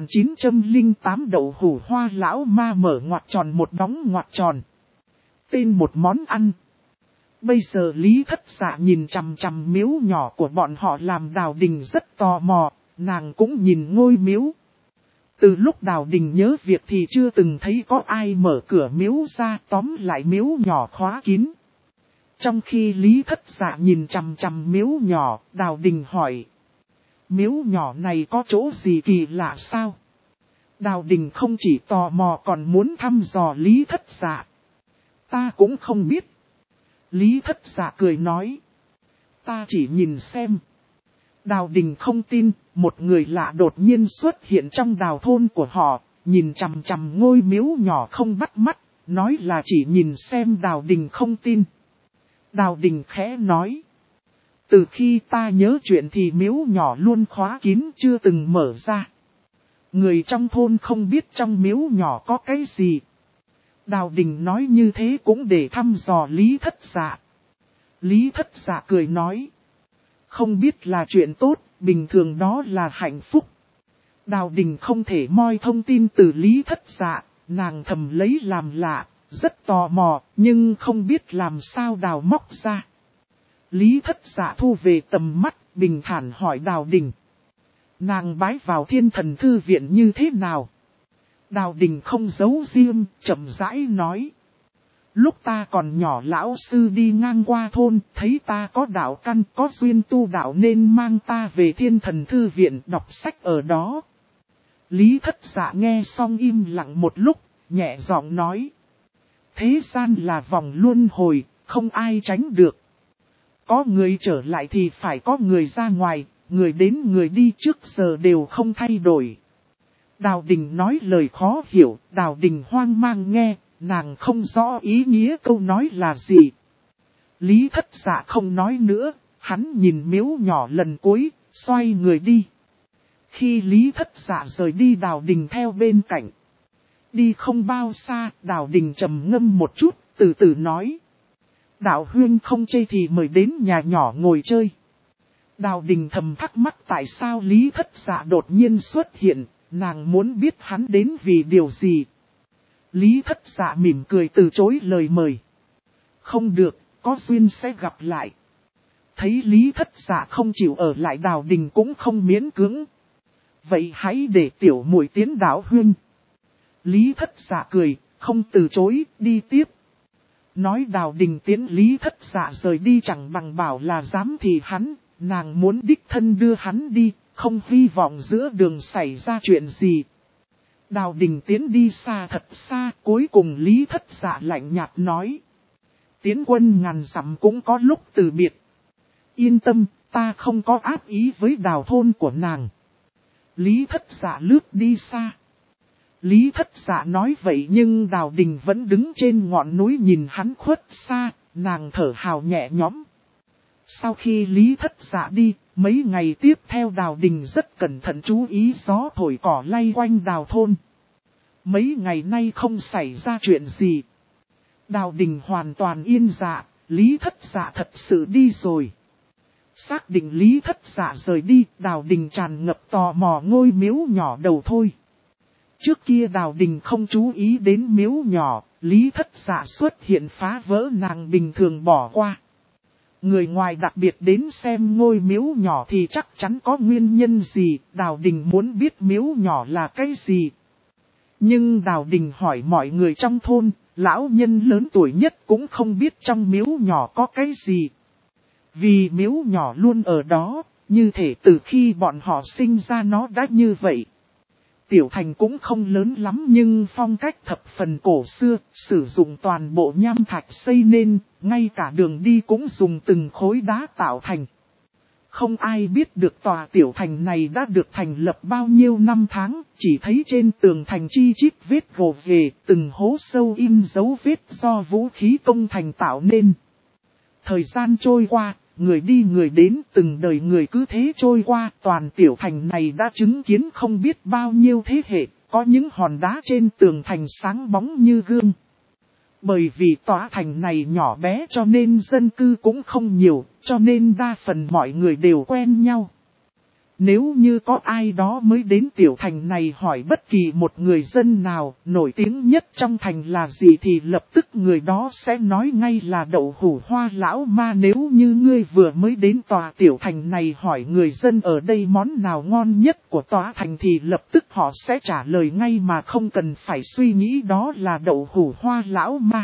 2908 đậu hủ hoa lão ma mở ngoặc tròn một đóng ngoặc tròn. Tên một món ăn. Bây giờ Lý Thất Dạ nhìn chằm chằm miếu nhỏ của bọn họ làm Đào Đình rất tò mò, nàng cũng nhìn ngôi miếu. Từ lúc Đào Đình nhớ việc thì chưa từng thấy có ai mở cửa miếu ra, tóm lại miếu nhỏ khóa kín. Trong khi Lý Thất Dạ nhìn chằm chằm miếu nhỏ, Đào Đình hỏi. Miếu nhỏ này có chỗ gì kỳ lạ sao? Đào Đình không chỉ tò mò còn muốn thăm dò Lý Thất Dạ. Ta cũng không biết. Lý Thất Dạ cười nói. Ta chỉ nhìn xem. Đào Đình không tin, một người lạ đột nhiên xuất hiện trong đào thôn của họ, nhìn chằm chằm ngôi miếu nhỏ không bắt mắt, nói là chỉ nhìn xem. Đào Đình không tin. Đào Đình khẽ nói. Từ khi ta nhớ chuyện thì miếu nhỏ luôn khóa kín chưa từng mở ra. Người trong thôn không biết trong miếu nhỏ có cái gì. Đào Đình nói như thế cũng để thăm dò Lý Thất Dạ. Lý Thất Dạ cười nói. Không biết là chuyện tốt, bình thường đó là hạnh phúc. Đào Đình không thể moi thông tin từ Lý Thất Dạ, nàng thầm lấy làm lạ, rất tò mò, nhưng không biết làm sao đào móc ra. Lý Thất Dạ thu về tầm mắt, bình thản hỏi Đào Đình. Nàng bái vào Thiên Thần Thư Viện như thế nào? Đào Đình không giấu riêng, chậm rãi nói. Lúc ta còn nhỏ lão sư đi ngang qua thôn, thấy ta có đạo căn, có duyên tu đạo nên mang ta về Thiên Thần Thư Viện đọc sách ở đó. Lý Thất Dạ nghe xong im lặng một lúc, nhẹ giọng nói. Thế gian là vòng luân hồi, không ai tránh được. Có người trở lại thì phải có người ra ngoài, người đến người đi trước giờ đều không thay đổi. Đào Đình nói lời khó hiểu, Đào Đình hoang mang nghe, nàng không rõ ý nghĩa câu nói là gì. Lý Thất Dạ không nói nữa, hắn nhìn miếu nhỏ lần cuối, xoay người đi. Khi Lý Thất Dạ rời đi, Đào Đình theo bên cạnh. Đi không bao xa, Đào Đình trầm ngâm một chút, từ từ nói. Đạo huynh không chê thì mời đến nhà nhỏ ngồi chơi. Đào Đình thầm thắc mắc tại sao Lý Thất Dạ đột nhiên xuất hiện, nàng muốn biết hắn đến vì điều gì. Lý Thất Dạ mỉm cười từ chối lời mời. Không được, có duyên sẽ gặp lại. Thấy Lý Thất Dạ không chịu ở lại, Đào Đình cũng không miễn cưỡng. Vậy hãy để tiểu muội tiến đạo huynh. Lý Thất Dạ cười, không từ chối, đi tiếp. Nói Đào Đình tiến Lý Thất Dạ rời đi chẳng bằng bảo là dám thì hắn, nàng muốn đích thân đưa hắn đi, không hy vọng giữa đường xảy ra chuyện gì. Đào Đình tiến đi xa thật xa, cuối cùng Lý Thất Dạ lạnh nhạt nói. Tiến quân ngàn dặm cũng có lúc từ biệt. Yên tâm, ta không có ác ý với Đào thôn của nàng. Lý Thất Dạ lướt đi xa. Lý Thất Dạ nói vậy nhưng Đào Đình vẫn đứng trên ngọn núi nhìn hắn khuất xa, nàng thở hào nhẹ nhõm. Sau khi Lý Thất Dạ đi, mấy ngày tiếp theo Đào Đình rất cẩn thận chú ý gió thổi cỏ lay quanh Đào thôn. Mấy ngày nay không xảy ra chuyện gì. Đào Đình hoàn toàn yên dạ, Lý Thất Dạ thật sự đi rồi. Xác định Lý Thất Dạ rời đi, Đào Đình tràn ngập tò mò ngôi miếu nhỏ đầu thôi. Trước kia Đào Đình không chú ý đến miếu nhỏ, Lý Thất Dạ xuất hiện phá vỡ nàng bình thường bỏ qua. Người ngoài đặc biệt đến xem ngôi miếu nhỏ thì chắc chắn có nguyên nhân gì, Đào Đình muốn biết miếu nhỏ là cái gì. Nhưng Đào Đình hỏi mọi người trong thôn, lão nhân lớn tuổi nhất cũng không biết trong miếu nhỏ có cái gì. Vì miếu nhỏ luôn ở đó, như thể từ khi bọn họ sinh ra nó đã như vậy. Tiểu thành cũng không lớn lắm nhưng phong cách thập phần cổ xưa, sử dụng toàn bộ nham thạch xây nên, ngay cả đường đi cũng dùng từng khối đá tạo thành. Không ai biết được tòa tiểu thành này đã được thành lập bao nhiêu năm tháng, chỉ thấy trên tường thành chi chít vết gồ ghề, từng hố sâu in dấu vết do vũ khí công thành tạo nên. Thời gian trôi qua, người đi người đến, từng đời người cứ thế trôi qua, toàn tiểu thành này đã chứng kiến không biết bao nhiêu thế hệ, có những hòn đá trên tường thành sáng bóng như gương. Bởi vì tòa thành này nhỏ bé cho nên dân cư cũng không nhiều, cho nên đa phần mọi người đều quen nhau. Nếu như có ai đó mới đến tiểu thành này hỏi bất kỳ một người dân nào nổi tiếng nhất trong thành là gì thì lập tức người đó sẽ nói ngay là đậu hủ Hoa Lão Ma. Nếu như ngươi vừa mới đến tòa tiểu thành này hỏi người dân ở đây món nào ngon nhất của tòa thành thì lập tức họ sẽ trả lời ngay mà không cần phải suy nghĩ đó là đậu hủ Hoa Lão Ma.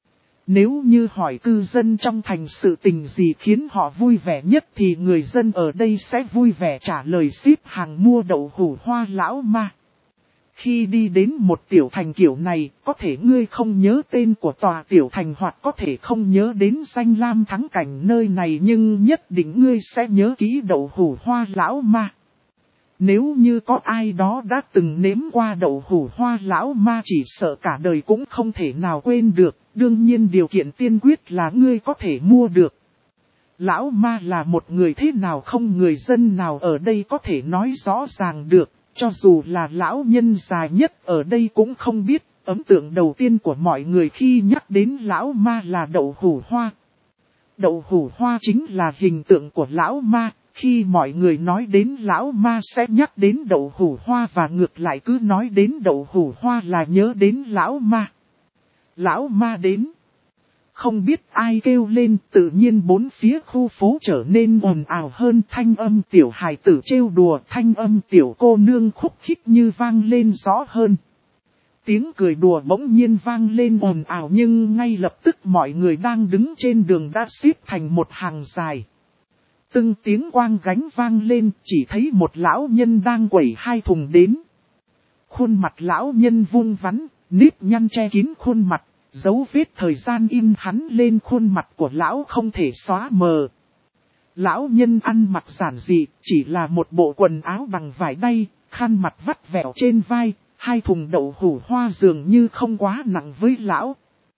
Nếu như hỏi cư dân trong thành sự tình gì khiến họ vui vẻ nhất thì người dân ở đây sẽ vui vẻ trả lời xếp hàng mua đậu hủ Hoa Lão Ma. Khi đi đến một tiểu thành kiểu này, có thể ngươi không nhớ tên của tòa tiểu thành hoặc có thể không nhớ đến danh lam thắng cảnh nơi này, nhưng nhất định ngươi sẽ nhớ kỹ đậu hủ hoa lão ma. Nếu như có ai đó đã từng nếm qua đậu hủ hoa lão ma, chỉ sợ cả đời cũng không thể nào quên được, đương nhiên điều kiện tiên quyết là ngươi có thể mua được. Lão ma là một người thế nào không người dân nào ở đây có thể nói rõ ràng được, cho dù là lão nhân già nhất ở đây cũng không biết. Ấn tượng đầu tiên của mọi người khi nhắc đến lão ma là đậu hủ hoa. Đậu hủ hoa chính là hình tượng của lão ma, khi mọi người nói đến lão ma sẽ nhắc đến đậu hủ hoa và ngược lại cứ nói đến đậu hủ hoa là nhớ đến lão ma. Lão ma đến. Không biết ai kêu lên, tự nhiên bốn phía khu phố trở nên ồn ào hơn, thanh âm tiểu hài tử trêu đùa, thanh âm tiểu cô nương khúc khích như vang lên rõ hơn. Tiếng cười đùa bỗng nhiên vang lên ồn ào, nhưng ngay lập tức mọi người đang đứng trên đường đã xếp thành một hàng dài. Từng tiếng quang gánh vang lên, chỉ thấy một lão nhân đang quẩy hai thùng đến. Khuôn mặt lão nhân vuông vắn, nếp nhăn che kín khuôn mặt. Dấu vết thời gian in hắn lên khuôn mặt của lão không thể xóa mờ. Lão nhân ăn mặc giản dị, chỉ là một bộ quần áo bằng vải đay, khăn mặt vắt vẹo trên vai, hai thùng đậu hủ hoa dường như không quá nặng với lão.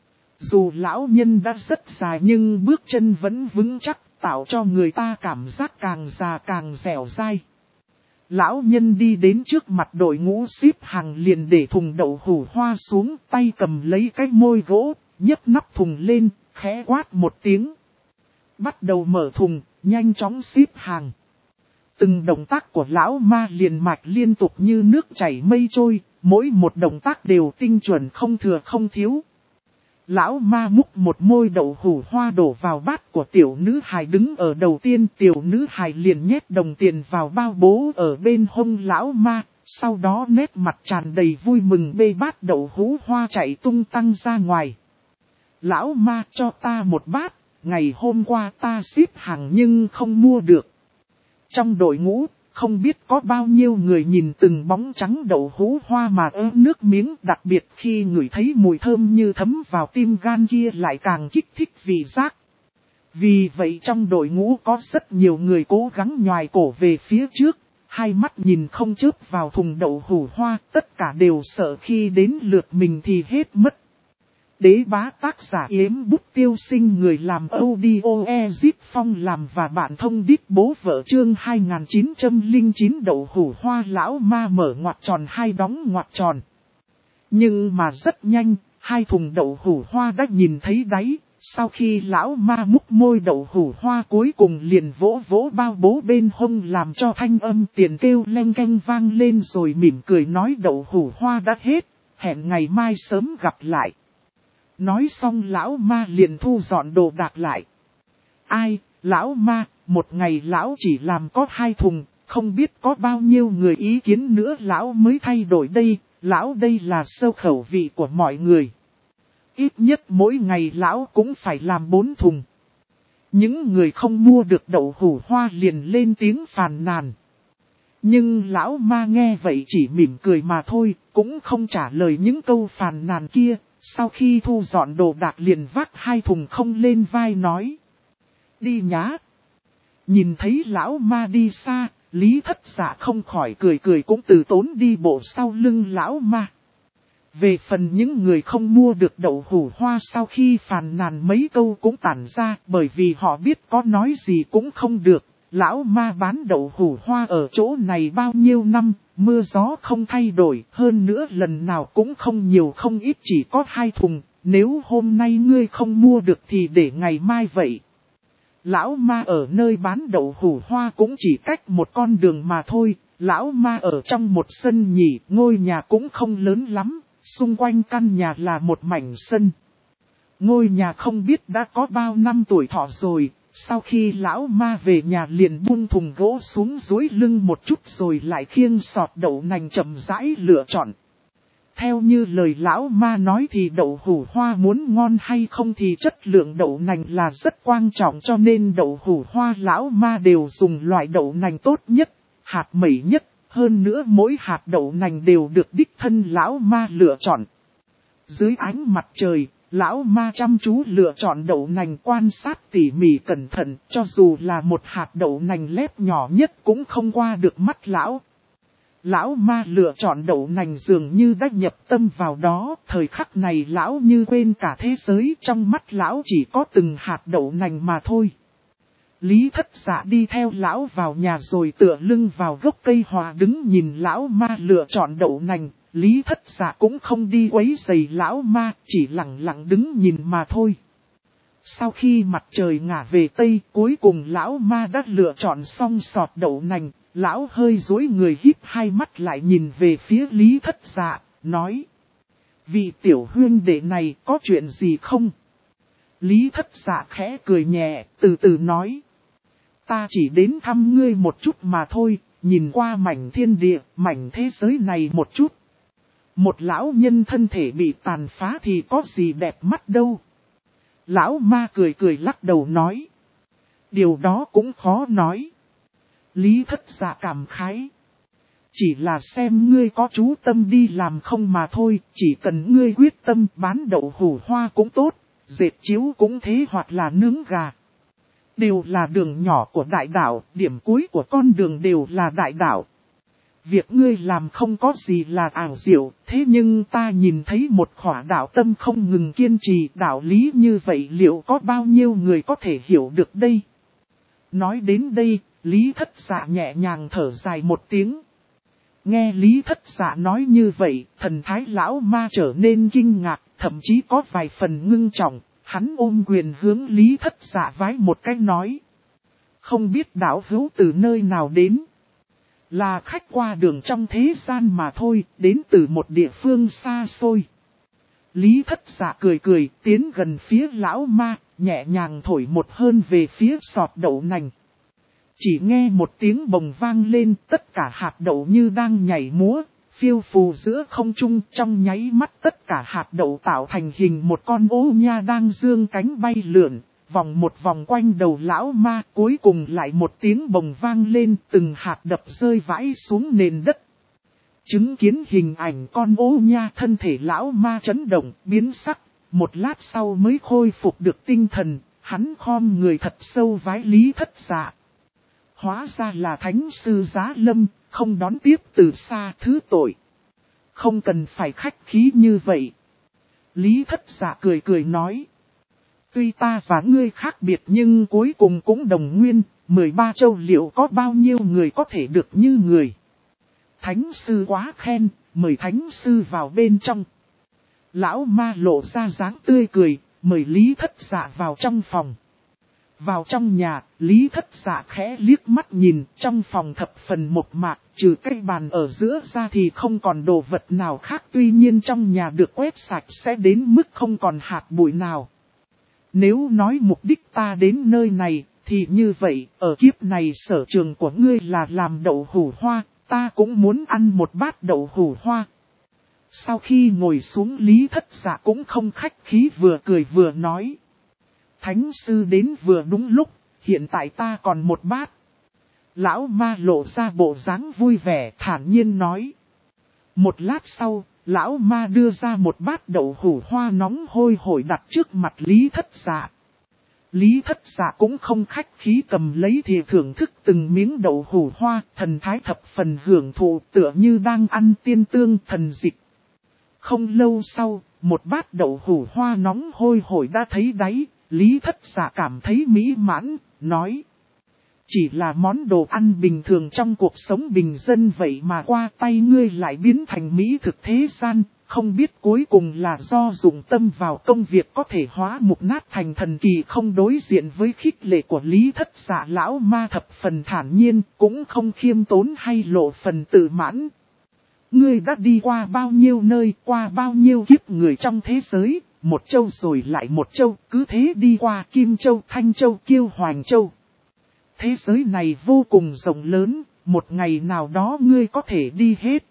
Dù lão nhân đã rất dài nhưng bước chân vẫn vững chắc, tạo cho người ta cảm giác càng già càng dẻo dai. Lão nhân đi đến trước mặt đội ngũ xếp hàng liền để thùng đậu hủ hoa xuống, tay cầm lấy cái môi gỗ, nhấc nắp thùng lên, khẽ quát một tiếng. Bắt đầu mở thùng, nhanh chóng xếp hàng. Từng động tác của lão ma liền mạch liên tục như nước chảy mây trôi, mỗi một động tác đều tinh chuẩn không thừa không thiếu. Lão ma múc một môi đậu hủ hoa đổ vào bát của tiểu nữ hài đứng ở đầu tiên, tiểu nữ hài liền nhét đồng tiền vào bao bố ở bên hông lão ma, sau đó nét mặt tràn đầy vui mừng bê bát đậu hủ hoa chạy tung tăng ra ngoài. Lão ma cho ta một bát, ngày hôm qua ta xếp hàng nhưng không mua được. Trong đội ngũ, không biết có bao nhiêu người nhìn từng bóng trắng đậu hũ hoa mà ớ nước miếng, đặc biệt khi ngửi thấy mùi thơm như thấm vào tim gan kia lại càng kích thích vị giác. Vì vậy trong đội ngũ có rất nhiều người cố gắng nhoài cổ về phía trước, hai mắt nhìn không chớp vào thùng đậu hũ hoa, tất cả đều sợ khi đến lượt mình thì hết mất. Đế bá tác giả Yếm Bút Tiêu Sinh, người làm audio Ezip Phong làm và bạn thông đít bố vợ chương 2909 đậu hủ hoa lão ma mở ngoặc tròn hai đóng ngoặc tròn. Nhưng mà rất nhanh, hai thùng đậu hủ hoa đã nhìn thấy đáy, sau khi lão ma múc môi đậu hủ hoa cuối cùng liền vỗ vỗ bao bố bên hông làm cho thanh âm tiền kêu leng keng vang lên rồi mỉm cười nói đậu hủ hoa đã hết, hẹn ngày mai sớm gặp lại. Nói xong lão ma liền thu dọn đồ đạc lại. Ai, lão ma, một ngày lão chỉ làm có 2 thùng, không biết có bao nhiêu người ý kiến nữa lão mới thay đổi đây, lão đây là sâu khẩu vị của mọi người. Ít nhất mỗi ngày lão cũng phải làm 4 thùng. Những người không mua được đậu hủ hoa liền lên tiếng phàn nàn. Nhưng lão ma nghe vậy chỉ mỉm cười mà thôi, cũng không trả lời những câu phàn nàn kia. Sau khi thu dọn đồ đạc liền vác 2 thùng không lên vai nói. Đi nhá. Nhìn thấy lão ma đi xa, Lý Thất Dạ không khỏi cười cũng từ tốn đi bộ sau lưng lão ma. Về phần những người không mua được đậu hủ hoa sau khi phàn nàn mấy câu cũng tản ra, bởi vì họ biết có nói gì cũng không được. Lão ma bán đậu hủ hoa ở chỗ này bao nhiêu năm, mưa gió không thay đổi, hơn nữa lần nào cũng không nhiều không ít chỉ có 2 thùng, nếu hôm nay ngươi không mua được thì để ngày mai vậy. Lão ma ở nơi bán đậu hủ hoa cũng chỉ cách một con đường mà thôi, lão ma ở trong một sân nhỉ, ngôi nhà cũng không lớn lắm, xung quanh căn nhà là một mảnh sân. Ngôi nhà không biết đã có bao năm tuổi thọ rồi. Sau khi lão ma về nhà liền buông thùng gỗ xuống duỗi lưng một chút rồi lại khiêng sọt đậu nành chậm rãi lựa chọn. Theo như lời lão ma nói thì đậu hủ hoa muốn ngon hay không thì chất lượng đậu nành là rất quan trọng, cho nên đậu hủ hoa lão ma đều dùng loại đậu nành tốt nhất, hạt mẩy nhất, Hơn nữa mỗi hạt đậu nành đều được đích thân lão ma lựa chọn. Dưới ánh mặt trời, lão ma chăm chú lựa chọn đậu nành, quan sát tỉ mỉ cẩn thận, cho dù là một hạt đậu nành lép nhỏ nhất cũng không qua được mắt lão. Lão ma lựa chọn đậu nành dường như đã nhập tâm vào đó, thời khắc này lão như quên cả thế giới, trong mắt lão chỉ có từng hạt đậu nành mà thôi. Lý Thất Dạ đi theo lão vào nhà rồi tựa lưng vào gốc cây hòa đứng nhìn lão ma lựa chọn đậu nành. Lý Thất Dạ cũng không đi quấy rầy lão ma, chỉ lặng lặng đứng nhìn mà thôi. Sau khi mặt trời ngả về tây, cuối cùng lão ma đã lựa chọn xong sọt đậu nành. Lão hơi dối người híp hai mắt lại nhìn về phía Lý Thất Dạ, nói: vị tiểu huynh đệ này có chuyện gì không? Lý Thất Dạ khẽ cười nhẹ, từ từ nói: ta chỉ đến thăm ngươi một chút mà thôi, nhìn qua mảnh thiên địa, mảnh thế giới này một chút. Một lão nhân thân thể bị tàn phá thì có gì đẹp mắt đâu. Lão ma cười cười lắc đầu nói: điều đó cũng khó nói. Lý Thất Dạ cảm khái: chỉ là xem ngươi có chú tâm đi làm không mà thôi, chỉ cần ngươi quyết tâm bán đậu hủ hoa cũng tốt, dệt chiếu cũng thế, hoặc là nướng gà. Đều là đường nhỏ của đại đạo, điểm cuối của con đường đều là đại đạo. Việc ngươi làm không có gì là ảo diệu, thế nhưng ta nhìn thấy một khỏa đạo tâm không ngừng kiên trì, đạo lý như vậy liệu có bao nhiêu người có thể hiểu được đây? Nói đến đây, Lý Thất Dạ nhẹ nhàng thở dài một tiếng. Nghe Lý Thất Dạ nói như vậy, thần thái lão ma trở nên kinh ngạc, thậm chí có vài phần ngưng trọng. Hắn ôm quyền hướng Lý Thất Dạ vái một cái nói: không biết đạo hữu từ nơi nào đến? Là khách qua đường trong thế gian mà thôi, đến từ một địa phương xa xôi. Lý Thất Dạ cười cười, tiến gần phía lão ma, nhẹ nhàng thổi một hơn về phía sọt đậu nành. Chỉ nghe một tiếng bồng vang lên, tất cả hạt đậu như đang nhảy múa, phiêu phù giữa không trung, trong nháy mắt tất cả hạt đậu tạo thành hình một con ô nha đang dương cánh bay lượn, vòng một vòng quanh đầu lão ma, cuối cùng lại một tiếng bồng vang lên, từng hạt đập rơi vãi xuống nền đất. Chứng kiến hình ảnh con ô nha, thân thể lão ma chấn động, biến sắc, một lát sau mới khôi phục được tinh thần, hắn khom người thật sâu vái Lý Thất Dạ. Hóa ra là thánh sư Giá Lâm, không đón tiếp từ xa, thứ tội. Không cần phải khách khí như vậy. Lý Thất Dạ cười cười nói: tuy ta và ngươi khác biệt nhưng cuối cùng cũng đồng nguyên, 13 châu liệu có bao nhiêu người có thể được như người. Thánh sư quá khen, mời thánh sư vào bên trong. Lão ma lộ ra dáng tươi cười, mời Lý Thất Dạ vào trong phòng. Vào trong nhà, Lý Thất Dạ khẽ liếc mắt nhìn, trong phòng thập phần mộc mạc, trừ cây bàn ở giữa ra thì không còn đồ vật nào khác, tuy nhiên trong nhà được quét sạch sẽ đến mức không còn hạt bụi nào. Nếu nói mục đích ta đến nơi này, thì như vậy, ở kiếp này sở trường của ngươi là làm đậu hủ hoa, ta cũng muốn ăn một bát đậu hủ hoa. Sau khi ngồi xuống, Lý Thất Dạ cũng không khách khí, vừa cười vừa nói: thánh sư đến vừa đúng lúc, hiện tại ta còn một bát. Lão ma lộ ra bộ dáng vui vẻ, thản nhiên nói. Một lát sau, lão ma đưa ra một bát đậu hủ hoa nóng hôi hổi đặt trước mặt Lý Thất Dạ. Lý Thất Dạ cũng không khách khí cầm lấy thìa thưởng thức từng miếng đậu hủ hoa, thần thái thập phần hưởng thụ, tựa như đang ăn tiên tương thần dịch. Không lâu sau, một bát đậu hủ hoa nóng hôi hổi đã thấy đáy. Lý Thất Dạ cảm thấy mỹ mãn, nói: chỉ là món đồ ăn bình thường trong cuộc sống bình dân vậy mà qua tay ngươi lại biến thành mỹ thực thế gian, không biết cuối cùng là do dụng tâm vào công việc có thể hóa mục nát thành thần kỳ không. Đối diện với khích lệ của Lý Thất Dạ, lão ma thập phần thản nhiên, cũng không khiêm tốn hay lộ phần tự mãn. Ngươi đã đi qua bao nhiêu nơi, qua bao nhiêu kiếp người trong thế giới, một châu rồi lại một châu, cứ thế đi qua Kim Châu, Thanh Châu, Kiêu Hoành Châu. Thế giới này vô cùng rộng lớn, một ngày nào đó ngươi có thể đi hết.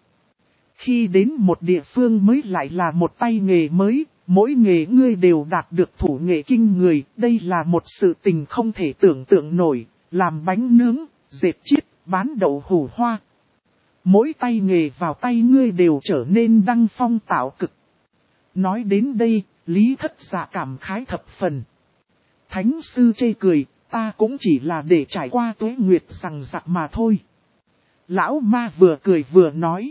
Khi đến một địa phương mới lại là một tay nghề mới, mỗi nghề ngươi đều đạt được thủ nghệ kinh người, đây là một sự tình không thể tưởng tượng nổi, làm bánh nướng, dệt chiết, bán đậu hủ hoa. mỗi tay nghề vào tay ngươi đều trở nên đăng phong tạo cực. Nói đến đây, Lý Thất Dạ cảm khái thập phần. Thánh sư chê cười, ta cũng chỉ là để trải qua tuế nguyệt rằng rạc mà thôi. Lão ma vừa cười vừa nói.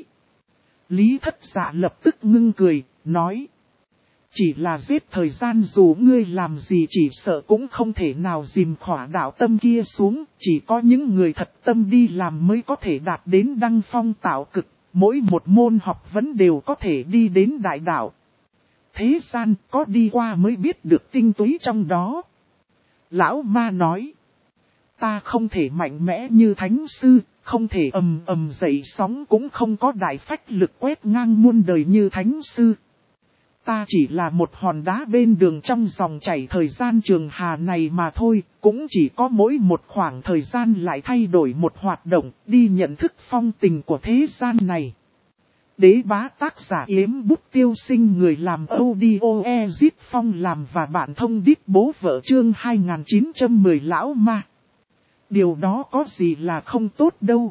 Lý Thất Dạ lập tức ngưng cười, nói. Chỉ là giết thời gian dù ngươi làm gì chỉ sợ cũng không thể nào dìm khỏa đạo tâm kia xuống. Chỉ có những người thật tâm đi làm mới có thể đạt đến đăng phong tạo cực. Mỗi một môn học vấn đều có thể đi đến đại đạo. Thế gian có đi qua mới biết được tinh túy trong đó. Lão ma nói. Ta không thể mạnh mẽ như thánh sư, không thể ầm ầm dậy sóng cũng không có đại phách lực quét ngang muôn đời như thánh sư. Ta chỉ là một hòn đá bên đường trong dòng chảy thời gian trường hà này mà thôi, cũng chỉ có mỗi một khoảng thời gian lại thay đổi một hoạt động, đi nhận thức phong tình của thế gian này. Đế bá tác giả Yếm Bút Tiêu Sinh, người làm audio Ezit Phong làm và bạn thông đít bố vợ chương 2910 lão ma. Điều đó có gì là không tốt đâu.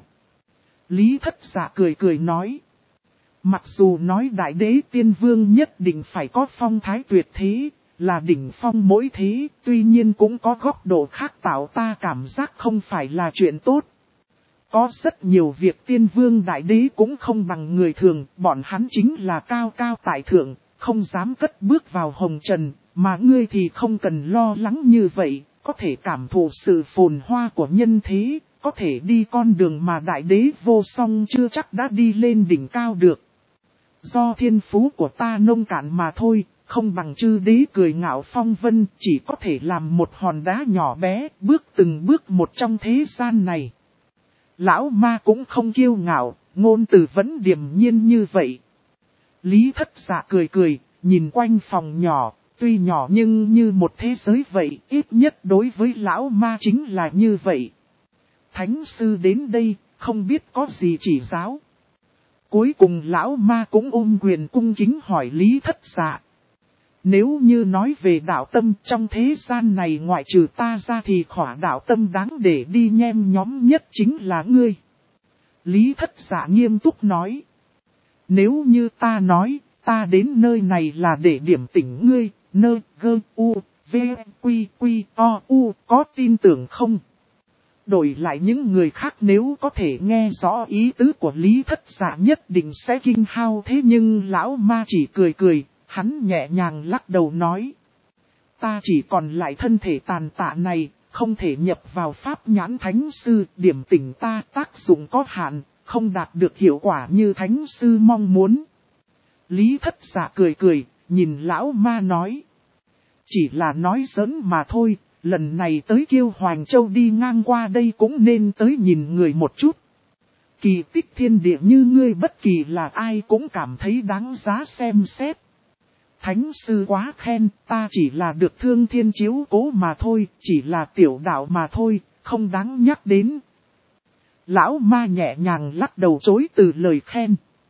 Lý Thất Dạ cười cười nói. Mặc dù nói đại đế tiên vương nhất định phải có phong thái tuyệt thế, là đỉnh phong mỗi thế, tuy nhiên cũng có góc độ khác tạo ta cảm giác không phải là chuyện tốt. Có rất nhiều việc tiên vương đại đế cũng không bằng người thường, bọn hắn chính là cao cao tại thượng, không dám cất bước vào hồng trần, mà ngươi thì không cần lo lắng như vậy, có thể cảm thụ sự phồn hoa của nhân thế, có thể đi con đường mà đại đế vô song chưa chắc đã đi lên đỉnh cao được. Do thiên phú của ta nông cạn mà thôi, không bằng chư đế cười ngạo phong vân, chỉ có thể làm một hòn đá nhỏ bé, bước từng bước một trong thế gian này. Lão ma cũng không kiêu ngạo, ngôn từ vẫn điềm nhiên như vậy. Lý Thất Dạ cười cười, nhìn quanh phòng nhỏ, tuy nhỏ nhưng như một thế giới vậy, ít nhất đối với lão ma chính là như vậy. Thánh sư đến đây, không biết có gì chỉ giáo. Cuối cùng lão ma cũng ôm quyền cung kính hỏi Lý Thất Dạ. Nếu như nói về đạo tâm trong thế gian này ngoại trừ ta ra thì khỏa đạo tâm đáng để đi nhem nhóm nhất chính là ngươi. Lý Thất Dạ nghiêm túc nói. Nếu như ta nói, ta đến nơi này là để điểm tỉnh ngươi, nơi gơ u, v, quy quy, o, u, có tin tưởng không? Đổi lại những người khác nếu có thể nghe rõ ý tứ của Lý Thất Dạ nhất định sẽ kinh hao, thế nhưng lão ma chỉ cười cười, hắn nhẹ nhàng lắc đầu nói. Ta chỉ còn lại thân thể tàn tạ này, không thể nhập vào pháp nhãn thánh sư, điểm tỉnh ta tác dụng có hạn, không đạt được hiệu quả như thánh sư mong muốn. Lý Thất Dạ cười cười, nhìn lão ma nói. Chỉ là nói giỡn mà thôi. Lần này tới Kiêu Hoàng Châu đi ngang qua đây cũng nên tới nhìn người một chút. Kỳ tích thiên địa như ngươi bất kỳ là ai cũng cảm thấy đáng giá xem xét. Thánh sư quá khen, ta chỉ là được thương thiên chiếu cố mà thôi, chỉ là tiểu đạo mà thôi, không đáng nhắc đến. Lão ma nhẹ nhàng lắc đầu chối từ lời khen.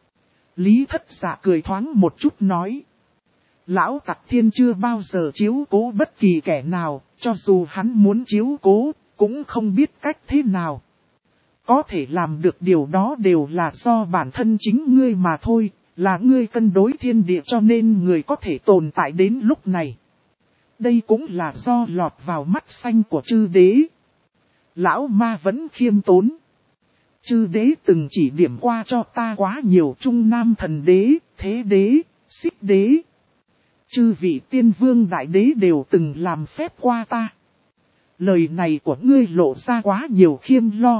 Lý Thất Dạ cười thoáng một chút nói. Lão Tặc Thiên chưa bao giờ chiếu cố bất kỳ kẻ nào, cho dù hắn muốn chiếu cố, cũng không biết cách thế nào. Có thể làm được điều đó đều là do bản thân chính ngươi mà thôi, là ngươi cân đối thiên địa cho nên người có thể tồn tại đến lúc này. Đây cũng là do lọt vào mắt xanh của chư đế. Lão ma vẫn khiêm tốn. Chư đế từng chỉ điểm qua cho ta quá nhiều trung nam thần đế, thế đế, xích đế. Chư vị tiên vương đại đế đều từng làm phép qua ta. Lời này của ngươi lộ ra quá nhiều khiêm lo.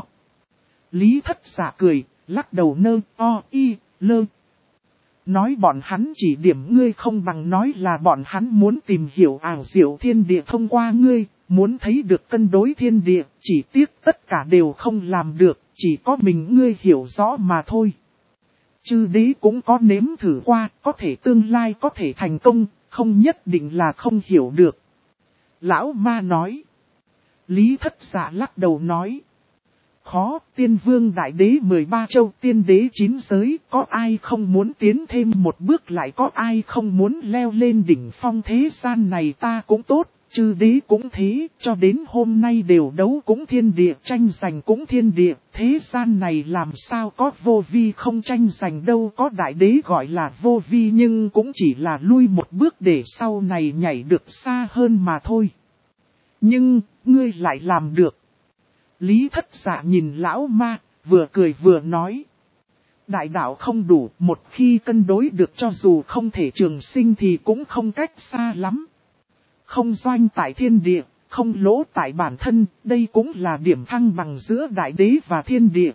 Lý Thất Dạ cười, lắc đầu nơ, o, y, lơ. Nói bọn hắn chỉ điểm ngươi không bằng nói là bọn hắn muốn tìm hiểu ảo diệu thiên địa thông qua ngươi, muốn thấy được cân đối thiên địa, chỉ tiếc tất cả đều không làm được, chỉ có mình ngươi hiểu rõ mà thôi. Chư đế cũng có nếm thử qua, có thể tương lai có thể thành công, không nhất định là không hiểu được. Lão ma nói. Lý Thất Dạ lắc đầu nói. Khó, tiên vương đại đế 13 châu tiên đế 9 giới, có ai không muốn tiến thêm một bước lại có ai không muốn leo lên đỉnh phong thế gian này ta cũng tốt, chư đế cũng thế, cho đến hôm nay đều đấu cũng thiên địa, tranh giành cũng thiên địa, Thế gian này làm sao có vô vi không tranh giành, đâu có đại đế gọi là vô vi, nhưng cũng chỉ là lui một bước để sau này nhảy được xa hơn mà thôi. Nhưng, ngươi lại làm được. Lý Thất Dạ nhìn lão ma, vừa cười vừa nói. Đại đạo không đủ, một khi cân đối được cho dù không thể trường sinh thì cũng không cách xa lắm. Không doanh tại thiên địa, không lỗ tại bản thân, đây cũng là điểm thăng bằng giữa đại đế và thiên địa.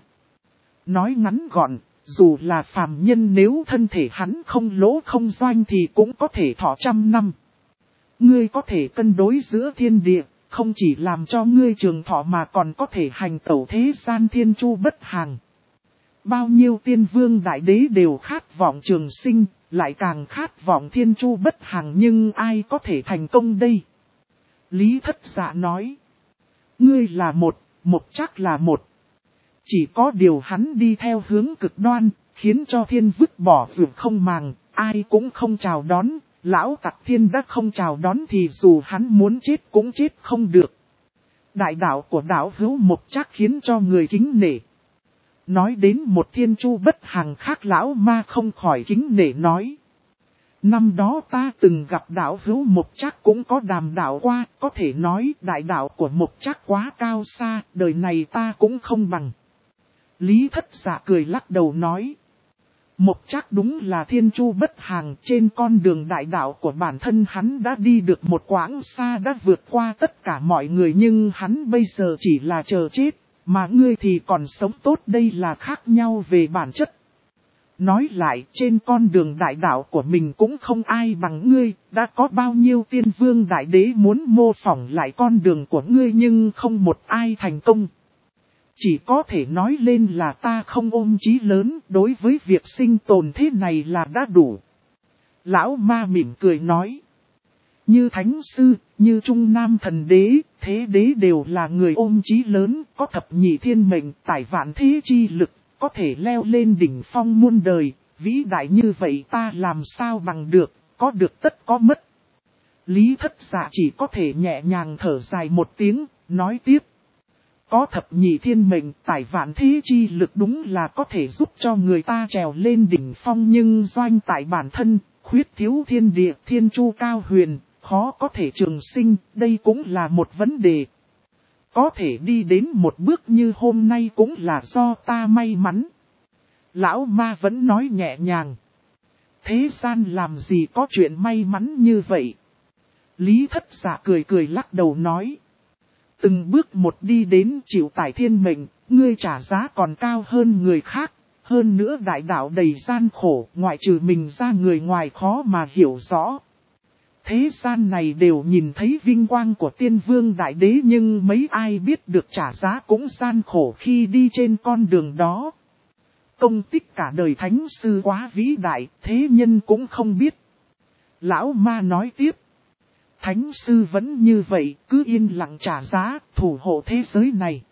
Nói ngắn gọn, dù là phàm nhân nếu thân thể hắn không lỗ không doanh thì cũng có thể thọ 100 năm. Ngươi có thể cân đối giữa thiên địa, không chỉ làm cho ngươi trường thọ mà còn có thể hành tẩu thế gian thiên chu bất hàng. Bao nhiêu tiên vương đại đế đều khát vọng trường sinh, lại càng khát vọng thiên chu bất hàng, nhưng ai có thể thành công đây? Lý Thất Dạ nói. Ngươi là một, Mộc Trác là một. Chỉ có điều hắn đi theo hướng cực đoan, khiến cho thiên vứt bỏ vượt không màng, ai cũng không chào đón. Lão Tặc Thiên đã không chào đón thì dù hắn muốn chết cũng chết không được. Đại đạo của đạo hữu Mộc Trác khiến cho người kính nể. Nói đến một thiên chu bất hàng khác, lão ma không khỏi kính nể nói. Năm đó ta từng gặp đạo hữu Mộc Trác cũng có đàm đạo qua, có thể nói đại đạo của Mộc Trác quá cao xa, đời này ta cũng không bằng. Lý Thất Dạ cười lắc đầu nói. Mộc Trác đúng là thiên chu bất hàng, trên con đường đại đạo của bản thân hắn đã đi được một quãng xa, đã vượt qua tất cả mọi người, nhưng hắn bây giờ chỉ là chờ chết, mà ngươi thì còn sống tốt, đây là khác nhau về bản chất. Nói lại, trên con đường đại đạo của mình cũng không ai bằng ngươi, đã có bao nhiêu tiên vương đại đế muốn mô phỏng lại con đường của ngươi nhưng không một ai thành công. Chỉ có thể nói lên là ta không ôm chí lớn, đối với việc sinh tồn thế này là đã đủ. Lão ma mỉm cười nói. Như Thánh Sư, như Trung Nam Thần Đế, Thế Đế đều là người ôm chí lớn, có thập nhị thiên mệnh, tải vạn thế chi lực, có thể leo lên đỉnh phong muôn đời, vĩ đại như vậy ta làm sao bằng được, có được tất có mất. Lý Thất Dạ chỉ có thể nhẹ nhàng thở dài một tiếng, nói tiếp. Có thập nhị thiên mệnh, tải vạn thế chi lực đúng là có thể giúp cho người ta trèo lên đỉnh phong, nhưng doanh tại bản thân, khuyết thiếu thiên địa, thiên chu cao huyền, khó có thể trường sinh, đây cũng là một vấn đề. Có thể đi đến một bước như hôm nay cũng là do ta may mắn. Lão ma vẫn nói nhẹ nhàng. Thế gian làm gì có chuyện may mắn như vậy? Lý Thất Dạ cười cười lắc đầu nói. Từng bước một đi đến chịu tải thiên mệnh, ngươi trả giá còn cao hơn người khác. Hơn nữa đại đạo đầy gian khổ, ngoại trừ mình ra người ngoài khó mà hiểu rõ. Thế gian này đều nhìn thấy vinh quang của tiên vương đại đế, nhưng mấy ai biết được trả giá cũng gian khổ khi đi trên con đường đó. Công tích cả đời Thánh Sư quá vĩ đại, thế nhân cũng không biết. Lão ma nói tiếp. Thánh Sư vẫn như vậy, cứ yên lặng trả giá, thủ hộ thế giới này.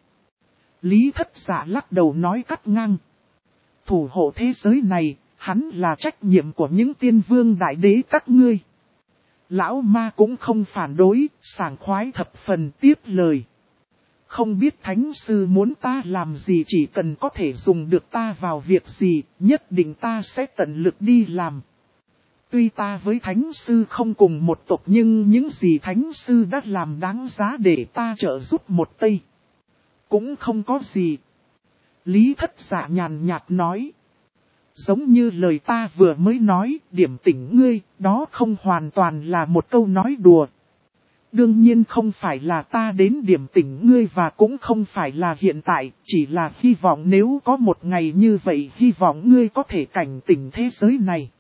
Lý Thất Dạ lắc đầu nói cắt ngang. Thủ hộ thế giới này, hắn là trách nhiệm của những tiên vương đại đế các ngươi. Lão ma cũng không phản đối, sảng khoái thập phần tiếp lời. Không biết Thánh Sư muốn ta làm gì, chỉ cần có thể dùng được ta vào việc gì, nhất định ta sẽ tận lực đi làm. Tuy ta với Thánh Sư không cùng một tộc, nhưng những gì Thánh Sư đã làm đáng giá để ta trợ giúp một tay. Cũng không có gì. Lý Thất Dạ nhàn nhạt nói. Giống như lời ta vừa mới nói, điểm tỉnh ngươi, đó không hoàn toàn là một câu nói đùa. Đương nhiên không phải là ta đến điểm tỉnh ngươi, và cũng không phải là hiện tại, chỉ là hy vọng nếu có một ngày như vậy, hy vọng ngươi có thể cảnh tỉnh thế giới này.